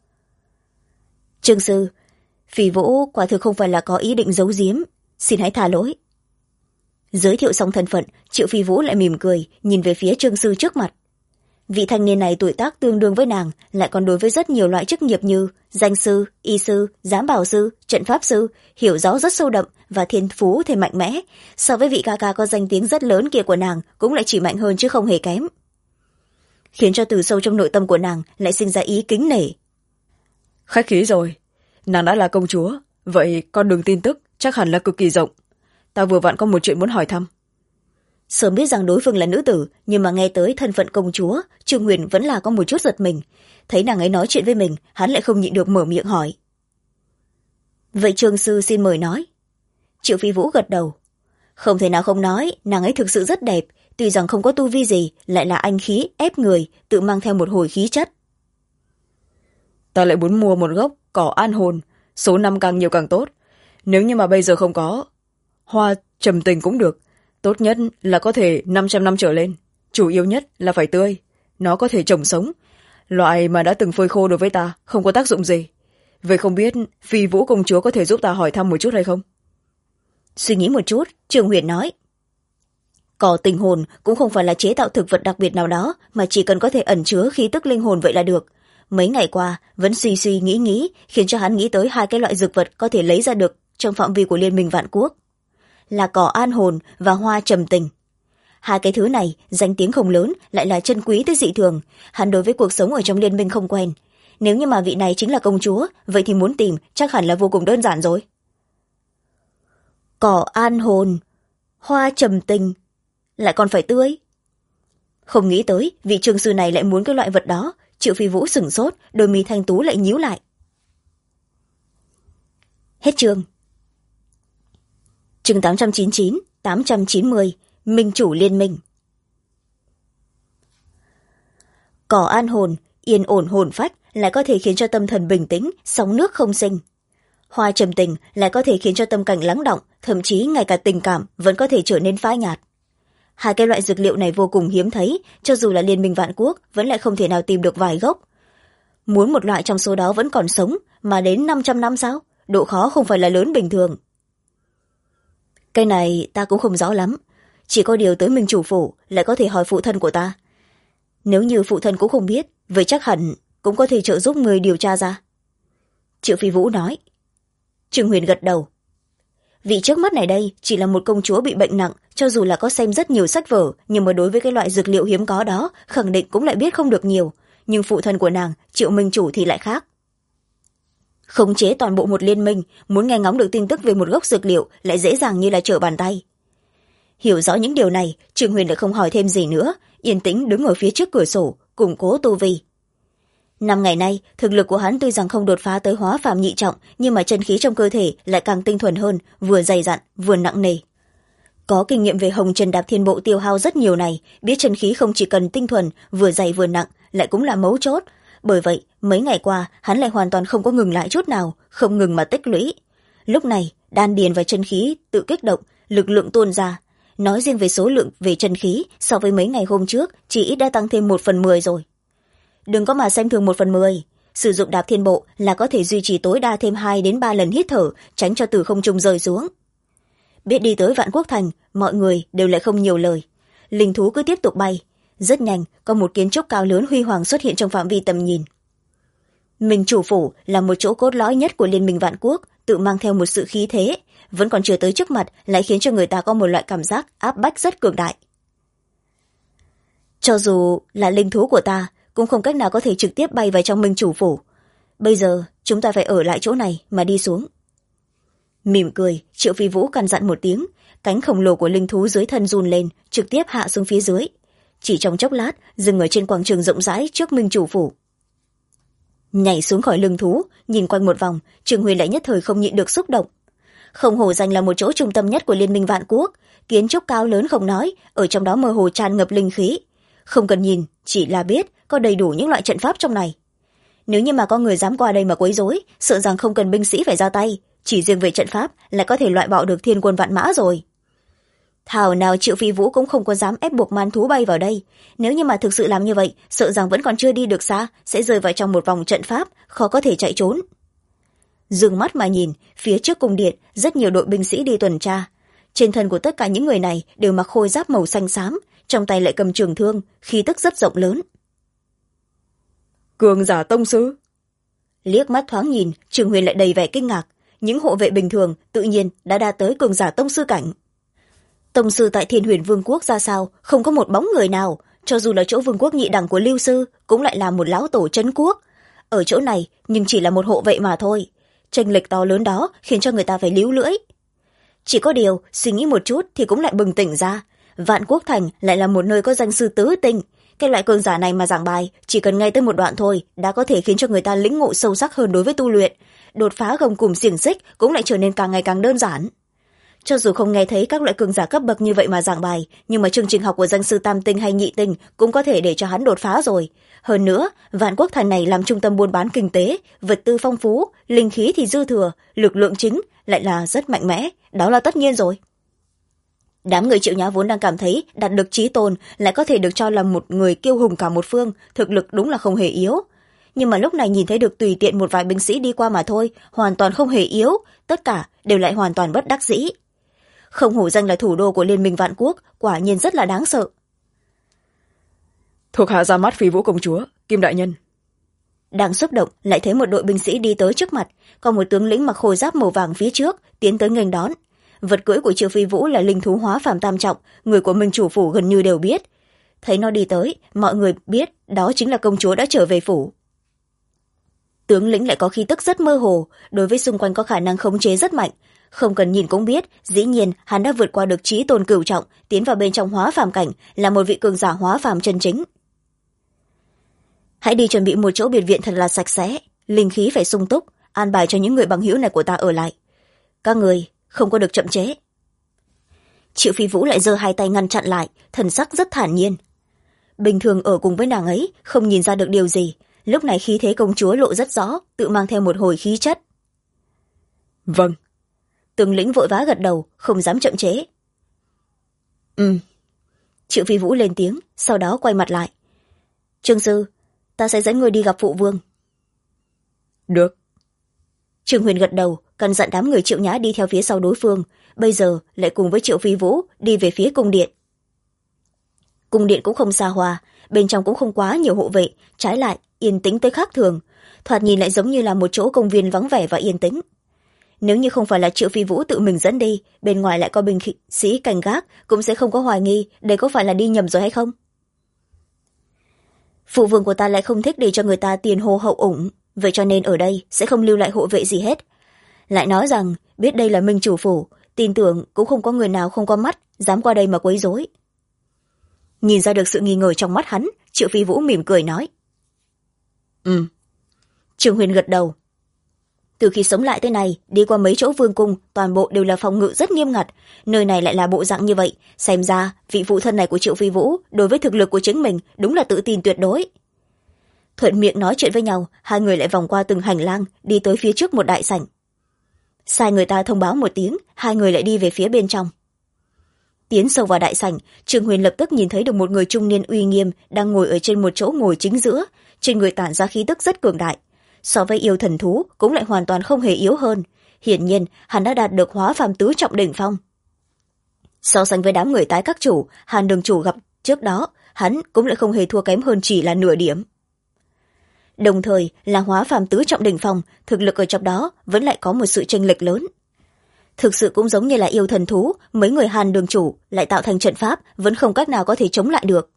Trương sư, Phỉ Vũ quả thực không phải là có ý định giấu giếm, xin hãy tha lỗi. Giới thiệu xong thân phận, Triệu Phi Vũ lại mỉm cười, nhìn về phía Trương sư trước mặt. Vị thanh niên này tuổi tác tương đương với nàng, lại còn đối với rất nhiều loại chức nghiệp như danh sư, y sư, giám bảo sư, trận pháp sư, hiểu rõ rất sâu đậm và thiên phú thì mạnh mẽ. So với vị ca ca có danh tiếng rất lớn kia của nàng, cũng lại chỉ mạnh hơn chứ không hề kém. Khiến cho từ sâu trong nội tâm của nàng lại sinh ra ý kính nể. Khách khí rồi, nàng đã là công chúa, vậy con đường tin tức chắc hẳn là cực kỳ rộng. Ta vừa vặn có một chuyện muốn hỏi thăm. Sớm biết rằng đối phương là nữ tử, nhưng mà nghe tới thân phận công chúa, Trương Huyền vẫn là có một chút giật mình. Thấy nàng ấy nói chuyện với mình, hắn lại không nhịn được mở miệng hỏi. Vậy Trương sư xin mời nói. Triệu Phi Vũ gật đầu. Không thể nào không nói, nàng ấy thực sự rất đẹp, tuy rằng không có tu vi gì, lại là anh khí ép người, tự mang theo một hồi khí chất. Ta lại muốn mua một gốc cỏ an hồn, số năm càng nhiều càng tốt. Nếu như mà bây giờ không có, hoa trầm tình cũng được. Tốt nhất là có thể 500 năm trở lên. Chủ yếu nhất là phải tươi. Nó có thể trồng sống. Loại mà đã từng phơi khô đối với ta không có tác dụng gì. Vậy không biết Phi Vũ công chúa có thể giúp ta hỏi thăm một chút hay không? Suy nghĩ một chút, Trương Huyền nói. Cỏ tình hồn cũng không phải là chế tạo thực vật đặc biệt nào đó, mà chỉ cần có thể ẩn chứa khí tức linh hồn vậy là được. Mấy ngày qua vẫn suy suy nghĩ, khiến cho hắn nghĩ tới hai cái loại dược vật có thể lấy ra được trong phạm vi của Liên minh Vạn Quốc. Là cỏ an hồn và hoa trầm tình. Hai cái thứ này danh tiếng không lớn, lại là chân quý tới dị thường. Hắn đối với cuộc sống ở trong liên minh không quen. Nếu như mà vị này chính là công chúa, vậy thì muốn tìm chắc hẳn là vô cùng đơn giản rồi. Cỏ an hồn, hoa trầm tình, lại còn phải tươi. Không nghĩ tới vị Trương sư này lại muốn cái loại vật đó. Triệu Phi Vũ sửng sốt, đôi mi thanh tú lại nhíu lại. Hết chương. Chương 899, 890, Minh chủ liên minh. Cỏ an hồn, yên ổn hồn phách, lại có thể khiến cho tâm thần bình tĩnh, sóng nước không sinh. Hoa trầm tình lại có thể khiến cho tâm cảnh lắng đọng, thậm chí ngay cả tình cảm vẫn có thể trở nên phai nhạt. Hai cái loại dược liệu này vô cùng hiếm thấy, cho dù là Liên minh Vạn Quốc vẫn lại không thể nào tìm được vài gốc. Muốn một loại trong số đó vẫn còn sống, mà đến 500 năm sao? Độ khó không phải là lớn bình thường. Cái này ta cũng không rõ lắm, chỉ có điều tới Minh chủ phủ lại có thể hỏi phụ thân của ta. Nếu như phụ thân cũng không biết, vậy chắc hẳn cũng có thể trợ giúp người điều tra ra. Triệu Phi Vũ nói. Trương Huyền gật đầu. Vị trước mắt này đây chỉ là một công chúa bị bệnh nặng, cho dù là có xem rất nhiều sách vở, nhưng mà đối với cái loại dược liệu hiếm có đó, khẳng định cũng lại biết không được nhiều. Nhưng phụ thân của nàng, Triệu Minh chủ thì lại khác. Khống chế toàn bộ một liên minh, muốn nghe ngóng được tin tức về một gốc dược liệu lại dễ dàng như là trở bàn tay. Hiểu rõ những điều này, Trương Huyền lại không hỏi thêm gì nữa, yên tĩnh đứng ở phía trước cửa sổ, củng cố tu vi. 5 ngày nay, thực lực của hắn tuy rằng không đột phá tới hóa phàm nhị trọng, nhưng mà chân khí trong cơ thể lại càng tinh thuần hơn, vừa dày dặn, vừa nặng nề. có kinh nghiệm về hồng trần đạp thiên bộ tiêu hao rất nhiều này, biết chân khí không chỉ cần tinh thuần vừa dày vừa nặng lại cũng là mấu chốt. Bởi vậy mấy ngày qua hắn lại hoàn toàn không có ngừng lại chút nào, không ngừng mà tích lũy. Lúc này đan điền và chân khí tự kích động, lực lượng tuôn ra. Nói riêng về số lượng về chân khí so với mấy ngày hôm trước chỉ ít đã tăng thêm 1/10 rồi. Đừng có mà xem thường 1/10. Sử dụng đạp thiên bộ là có thể duy trì tối đa thêm 2 đến 3 lần hít thở, tránh cho từ không trung rơi xuống. Biết đi tới Vạn Quốc Thành, mọi người đều lại không nhiều lời. Linh thú cứ tiếp tục bay. Rất nhanh có một kiến trúc cao lớn huy hoàng xuất hiện trong phạm vi tầm nhìn. Minh chủ phủ là một chỗ cốt lõi nhất của Liên minh Vạn Quốc, tự mang theo một sự khí thế, vẫn còn chưa tới trước mặt lại khiến cho người ta có một loại cảm giác áp bách rất cường đại. Cho dù là linh thú của ta cũng không cách nào có thể trực tiếp bay vào trong Minh chủ phủ. Bây giờ chúng ta phải ở lại chỗ này mà đi xuống. Mỉm cười, Triệu Phi Vũ căn dặn một tiếng, cánh khổng lồ của linh thú dưới thân run lên, trực tiếp hạ xuống phía dưới. Chỉ trong chốc lát dừng ở trên quảng trường rộng rãi trước Minh chủ phủ. Nhảy xuống khỏi lưng thú, nhìn quanh một vòng, Trương Huyền lại nhất thời không nhịn được xúc động. Không hổ danh là một chỗ trung tâm nhất của Liên minh Vạn Quốc, kiến trúc cao lớn không nói, ở trong đó mơ hồ tràn ngập linh khí. Không cần nhìn, chỉ là biết có đầy đủ những loại trận pháp trong này. Nếu như mà có người dám qua đây mà quấy rối, sợ rằng không cần binh sĩ phải ra tay, chỉ riêng về trận pháp là có thể loại bỏ được thiên quân vạn mã rồi. Thảo nào Triệu Phi Vũ cũng không có dám ép buộc man thú bay vào đây. Nếu như mà thực sự làm như vậy, sợ rằng vẫn còn chưa đi được xa, sẽ rơi vào trong một vòng trận pháp, khó có thể chạy trốn. Dừng mắt mà nhìn, phía trước cung điện, rất nhiều đội binh sĩ đi tuần tra. Trên thân của tất cả những người này đều mặc khôi giáp màu xanh xám, trong tay lại cầm trường thương, khí tức rất rộng lớn. Cường giả tông sư. Liếc mắt thoáng nhìn, Trương Huyền lại đầy vẻ kinh ngạc. Những hộ vệ bình thường tự nhiên đã đạt tới cường giả tông sư cảnh. Tông sư tại Thiên Huyền Vương quốc ra sao, không có một bóng người nào, cho dù là chỗ vương quốc nhị đẳng của Lưu sư cũng lại là một lão tổ trấn quốc. Ở chỗ này nhưng chỉ là một hộ vệ mà thôi, chênh lệch to lớn đó khiến cho người ta phải líu lưỡi. Chỉ có điều suy nghĩ một chút thì cũng lại bừng tỉnh ra, Vạn Quốc Thành lại là một nơi có danh sư tứ tinh. Cái loại cường giả này mà giảng bài chỉ cần ngay tới một đoạn thôi đã có thể khiến cho người ta lĩnh ngộ sâu sắc hơn đối với tu luyện, đột phá gông cùm xiềng xích cũng lại trở nên càng ngày càng đơn giản. Cho dù không nghe thấy các loại cường giả cấp bậc như vậy mà giảng bài, nhưng mà chương trình học của danh sư tam tinh hay nhị tinh cũng có thể để cho hắn đột phá rồi. Hơn nữa, Vạn Quốc Thành này làm trung tâm buôn bán kinh tế, vật tư phong phú, linh khí thì dư thừa, lực lượng chính lại là rất mạnh mẽ, đó là tất nhiên rồi. Đám người Triệu Nhã vốn đang cảm thấy đạt được chí tôn lại có thể được cho là một người kiêu hùng cả một phương, thực lực đúng là không hề yếu. Nhưng mà lúc này nhìn thấy được tùy tiện một vài binh sĩ đi qua mà thôi, hoàn toàn không hề yếu, tất cả đều lại hoàn toàn bất đắc dĩ. Không hổ danh là thủ đô của Liên minh Vạn Quốc, quả nhiên rất là đáng sợ. Thuộc hạ ra mắt Phi Vũ công chúa, Kim đại nhân. Đang xúc động lại thấy một đội binh sĩ đi tới trước mặt, có một tướng lĩnh mặc khôi giáp màu vàng phía trước tiến tới nghênh đón. Vật cưỡi của Triệu Phi Vũ là linh thú hóa phàm tam trọng, người của Minh chủ phủ gần như đều biết. Thấy nó đi tới, mọi người biết đó chính là công chúa đã trở về phủ. Tướng lĩnh lại có khí tức rất mơ hồ, đối với xung quanh có khả năng khống chế rất mạnh. Không cần nhìn cũng biết, dĩ nhiên hắn đã vượt qua được chí tôn cửu trọng, tiến vào bên trong hóa phàm cảnh, là một vị cường giả hóa phàm chân chính. Hãy đi chuẩn bị một chỗ biệt viện thật là sạch sẽ, linh khí phải sung túc, an bài cho những người bằng hữu này của ta ở lại. Các người không có được chậm trễ. Triệu Phi Vũ lại giơ hai tay ngăn chặn lại, thần sắc rất thản nhiên. Bình thường ở cùng với nàng ấy không nhìn ra được điều gì, lúc này khí thế công chúa lộ rất rõ, tự mang theo một hồi khí chất. Vâng. Tướng lĩnh vội vã gật đầu, không dám chậm trễ. Triệu Phi Vũ lên tiếng, sau đó quay mặt lại. Trương sư, ta sẽ dẫn người đi gặp phụ vương. Được. Trương Huyền gật đầu, căn dặn đám người Triệu Nhã đi theo phía sau đối phương, bây giờ lại cùng với Triệu Phi Vũ đi về phía cung điện. Cung điện cũng không xa hoa, bên trong cũng không quá nhiều hộ vệ, trái lại yên tĩnh tới khác thường, thoạt nhìn lại giống như là một chỗ công viên vắng vẻ và yên tĩnh. Nếu như không phải là Triệu Phi Vũ tự mình dẫn đi, bên ngoài lại có binh sĩ canh gác, cũng sẽ không có hoài nghi đây có phải là đi nhầm rồi hay không. Phụ vương của ta lại không thích để cho người ta tiền hô hậu ủng, vậy cho nên ở đây sẽ không lưu lại hộ vệ gì hết. Lại nói rằng biết đây là Minh chủ phủ, tin tưởng cũng không có người nào không có mắt dám qua đây mà quấy rối. Nhìn ra được sự nghi ngờ trong mắt hắn, Triệu Phi Vũ mỉm cười nói. Trương Huyền gật đầu. Từ khi sống lại tới này, đi qua mấy chỗ vương cung, toàn bộ đều là phòng ngự rất nghiêm ngặt. Nơi này lại là bộ dạng như vậy. Xem ra, vị phụ thân này của Triệu Phi Vũ, đối với thực lực của chính mình, đúng là tự tin tuyệt đối. Thuận miệng nói chuyện với nhau, hai người lại vòng qua từng hành lang, đi tới phía trước một đại sảnh. Sai người ta thông báo một tiếng, hai người lại đi về phía bên trong. Tiến sâu vào đại sảnh, Trương Huyền lập tức nhìn thấy được một người trung niên uy nghiêm đang ngồi ở trên một chỗ ngồi chính giữa, trên người tản ra khí tức rất cường đại. So với yêu thần thú cũng lại hoàn toàn không hề yếu hơn. Hiển nhiên, hắn đã đạt được hóa phàm tứ trọng đỉnh phong. So sánh với đám người tái các chủ, Hàn Đường chủ gặp trước đó, hắn cũng lại không hề thua kém hơn chỉ là nửa điểm. Đồng thời là hóa phàm tứ trọng đỉnh phong, thực lực ở trong đó vẫn lại có một sự chênh lệch lớn. Thực sự cũng giống như là yêu thần thú, mấy người Hàn Đường chủ lại tạo thành trận pháp, vẫn không cách nào có thể chống lại được.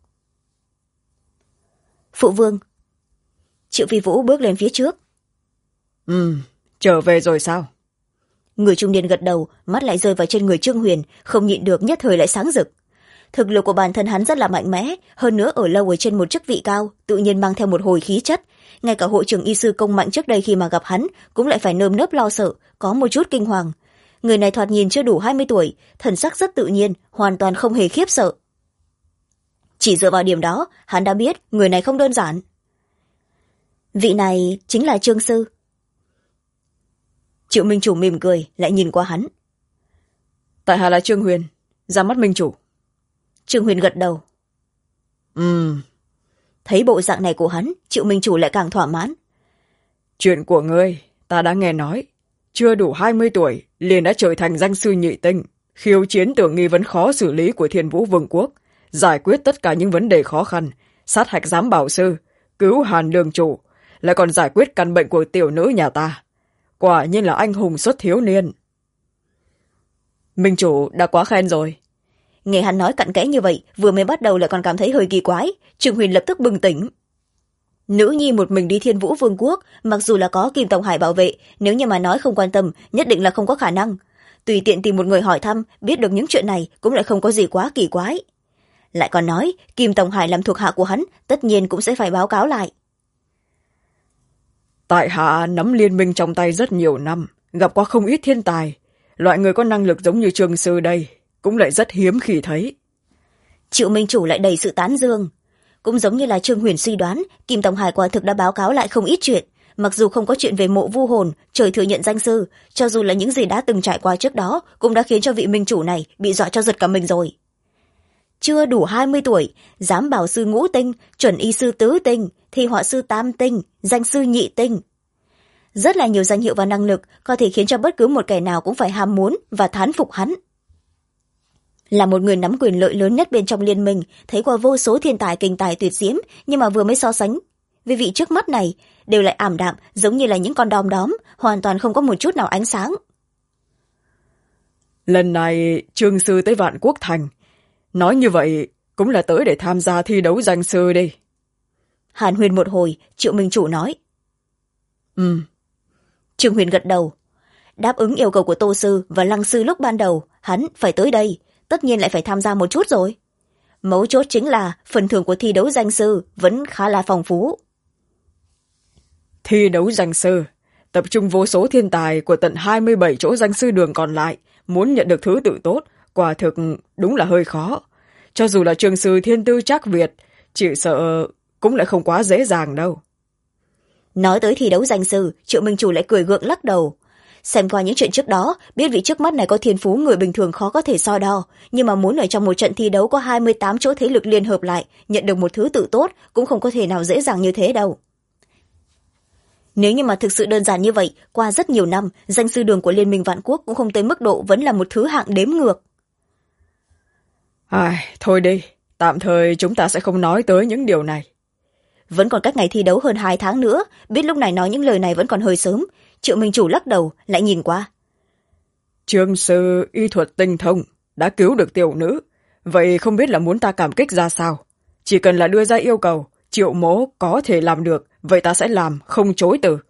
Phụ vương. Triệu Phi Vũ bước lên phía trước. Trở về rồi sao? Người trung niên gật đầu, mắt lại rơi vào trên người Trương Huyền, không nhịn được nhất thời lại sáng rực. Thực lực của bản thân hắn rất là mạnh mẽ, hơn nữa ở lâu ở trên một chức vị cao, tự nhiên mang theo một hồi khí chất. Ngay cả hội trưởng y sư Công Mạnh trước đây khi mà gặp hắn cũng lại phải nơm nớp lo sợ, có một chút kinh hoàng. Người này thoạt nhìn chưa đủ 20 tuổi, thần sắc rất tự nhiên, hoàn toàn không hề khiếp sợ. Chỉ dựa vào điểm đó, hắn đã biết người này không đơn giản. Vị này chính là Trương sư. Triệu Minh chủ mỉm cười, lại nhìn qua hắn. Tại hạ là Trương Huyền, ra mắt Minh chủ. Trương Huyền gật đầu. Thấy bộ dạng này của hắn, Triệu Minh chủ lại càng thỏa mãn. Chuyện của ngươi, ta đã nghe nói. Chưa đủ 20 tuổi, liền đã trở thành danh sư nhị tinh, khiêu chiến tưởng nghi vấn khó xử lý của Thiên Vũ Vương quốc, giải quyết tất cả những vấn đề khó khăn, sát hạch giám bảo sư, cứu Hàn Đường chủ, lại còn giải quyết căn bệnh của tiểu nữ nhà ta. Quả nhiên là anh hùng xuất thiếu niên. Minh chủ đã quá khen rồi. Nghe hắn nói cặn kẽ như vậy, vừa mới bắt đầu lại còn cảm thấy hơi kỳ quái. Trương Huyền lập tức bừng tỉnh. Nữ nhi một mình đi Thiên Vũ Vương quốc, mặc dù là có Kim Tông Hải bảo vệ, nếu như mà nói không quan tâm, nhất định là không có khả năng. Tùy tiện tìm một người hỏi thăm, biết được những chuyện này cũng lại không có gì quá kỳ quái. Lại còn nói, Kim Tông Hải làm thuộc hạ của hắn, tất nhiên cũng sẽ phải báo cáo lại. Tại hạ nắm liên minh trong tay rất nhiều năm, gặp qua không ít thiên tài. Loại người có năng lực giống như Trương sư đây, cũng lại rất hiếm khi thấy. Triệu Minh chủ lại đầy sự tán dương. Cũng giống như là Trương Huyền suy đoán, Kim Tông Hải quả thực đã báo cáo lại không ít chuyện. Mặc dù không có chuyện về mộ vu hồn, trời thừa nhận danh sư, cho dù là những gì đã từng trải qua trước đó, cũng đã khiến cho vị minh chủ này bị dọa cho giật cả mình rồi. Chưa đủ 20 tuổi, giám bảo sư ngũ tinh, chuẩn y sư tứ tinh, thi họa sư tam tinh, danh sư nhị tinh. Rất là nhiều danh hiệu và năng lực có thể khiến cho bất cứ một kẻ nào cũng phải ham muốn và thán phục hắn. Là một người nắm quyền lợi lớn nhất bên trong liên minh, thấy qua vô số thiên tài kinh tài tuyệt diễm, nhưng mà vừa mới so sánh với vị trước mắt này, đều lại ảm đạm, giống như là những con đom đóm, hoàn toàn không có một chút nào ánh sáng. Lần này Trương sư tới Vạn Quốc Thành, nói như vậy cũng là tới để tham gia thi đấu danh sư đi. Hàn Huyền một hồi, Triệu Minh chủ nói. Trương Huyền gật đầu. Đáp ứng yêu cầu của Tô sư và Lăng sư lúc ban đầu, hắn phải tới đây, tất nhiên lại phải tham gia một chút rồi. Mấu chốt chính là phần thưởng của thi đấu danh sư vẫn khá là phong phú. Thi đấu danh sư, tập trung vô số thiên tài của tận 27 chỗ danh sư đường còn lại, muốn nhận được thứ tự tốt, quả thực đúng là hơi khó. Cho dù là Trương sư thiên tư trác Việt, chỉ sợ cũng lại không quá dễ dàng đâu. Nói tới thi đấu danh sư, Triệu Minh chủ lại cười gượng lắc đầu. Xem qua những chuyện trước đó, biết vị trước mắt này có thiên phú người bình thường khó có thể so đo, nhưng mà muốn ở trong một trận thi đấu có 28 chỗ thế lực liên hợp lại, nhận được một thứ tự tốt cũng không có thể nào dễ dàng như thế đâu. Nếu như mà thực sự đơn giản như vậy, qua rất nhiều năm, danh sư đường của Liên minh Vạn Quốc cũng không tới mức độ vẫn là một thứ hạng đếm ngược. Thôi đi, tạm thời chúng ta sẽ không nói tới những điều này. Vẫn còn cách ngày thi đấu hơn 2 tháng nữa, biết lúc này nói những lời này vẫn còn hơi sớm. Triệu Minh chủ lắc đầu, lại nhìn qua. Trương sư y thuật tinh thông, đã cứu được tiểu nữ, vậy không biết là muốn ta cảm kích ra sao? Chỉ cần là đưa ra yêu cầu, Triệu mỗ có thể làm được, vậy ta sẽ làm, không chối từ.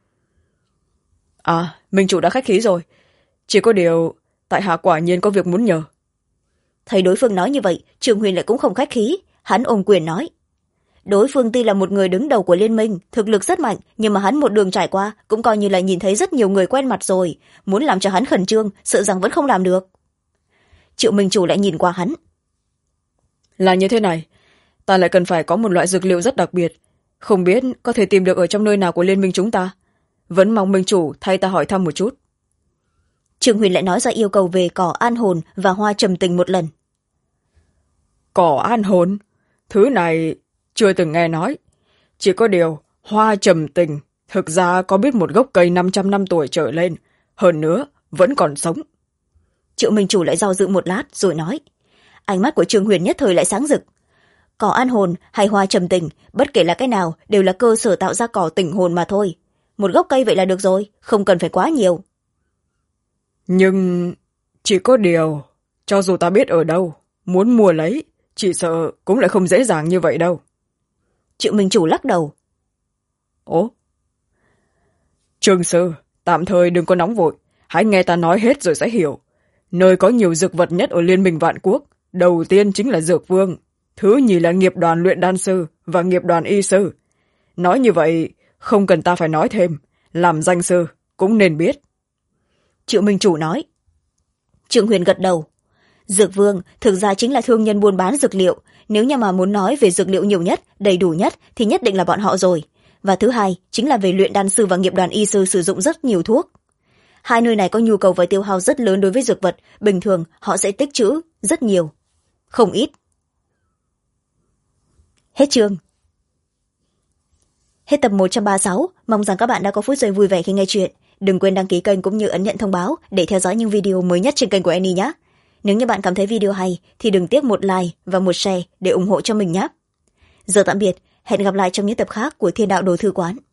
Minh chủ đã khách khí rồi. Chỉ có điều, tại hạ quả nhiên có việc muốn nhờ. Thấy đối phương nói như vậy, Trương Huyền lại cũng không khách khí, hắn ôm quyền nói. đối phương tuy là một người đứng đầu của liên minh, thực lực rất mạnh, nhưng mà hắn một đường trải qua cũng coi như là nhìn thấy rất nhiều người quen mặt rồi, muốn làm cho hắn khẩn trương sợ rằng vẫn không làm được. Triệu Minh Chủ lại nhìn qua hắn. Là như thế này, ta lại cần phải có một loại dược liệu rất đặc biệt, không biết có thể tìm được ở trong nơi nào của liên minh chúng ta, vẫn mong minh chủ thay ta hỏi thăm một chút. Trương Huyền lại nói ra yêu cầu về cỏ an hồn và hoa trầm tình một lần. Cỏ an hồn? Thứ này chưa từng nghe nói. Chỉ có điều hoa trầm tình thực ra có biết một gốc cây 500 năm tuổi trở lên, hơn nữa vẫn còn sống. Triệu Minh Chủ lại do dự một lát rồi nói. Ánh mắt của Trương Huyền nhất thời lại sáng rực. Cỏ an hồn hay hoa trầm tình, bất kể là cái nào đều là cơ sở tạo ra cỏ tỉnh hồn mà thôi. Một gốc cây vậy là được rồi, không cần phải quá nhiều. Nhưng chỉ có điều, cho dù ta biết ở đâu, muốn mua lấy, chỉ sợ cũng lại không dễ dàng như vậy đâu. Triệu Minh Chủ lắc đầu. Ố? Trương sư, tạm thời đừng có nóng vội, hãy nghe ta nói hết rồi sẽ hiểu. Nơi có nhiều dược vật nhất ở Liên minh Vạn Quốc, đầu tiên chính là Dược Vương, thứ nhì là nghiệp đoàn luyện đan sư và nghiệp đoàn y sư. Nói như vậy, không cần ta phải nói thêm, làm danh sư cũng nên biết. Triệu Minh Chủ nói. Trương Huyền gật đầu. Dược Vương thực ra chính là thương nhân buôn bán dược liệu, nếu như mà muốn nói về dược liệu nhiều nhất, đầy đủ nhất thì nhất định là bọn họ rồi. Và thứ hai chính là về luyện đan sư và nghiệp đoàn y sư sử dụng rất nhiều thuốc. Hai nơi này có nhu cầu và tiêu hao rất lớn đối với dược vật, bình thường họ sẽ tích trữ rất nhiều, không ít. Hết chương. Hết tập 136, mong rằng các bạn đã có phút giây vui vẻ khi nghe chuyện. Đừng quên đăng ký kênh cũng như ấn nhận thông báo để theo dõi những video mới nhất trên kênh của Annie nhé. Nếu như bạn cảm thấy video hay thì đừng tiếc một like và một share để ủng hộ cho mình nhé. Giờ tạm biệt, hẹn gặp lại trong những tập khác của Thiên Đạo Đồ Thư Quán.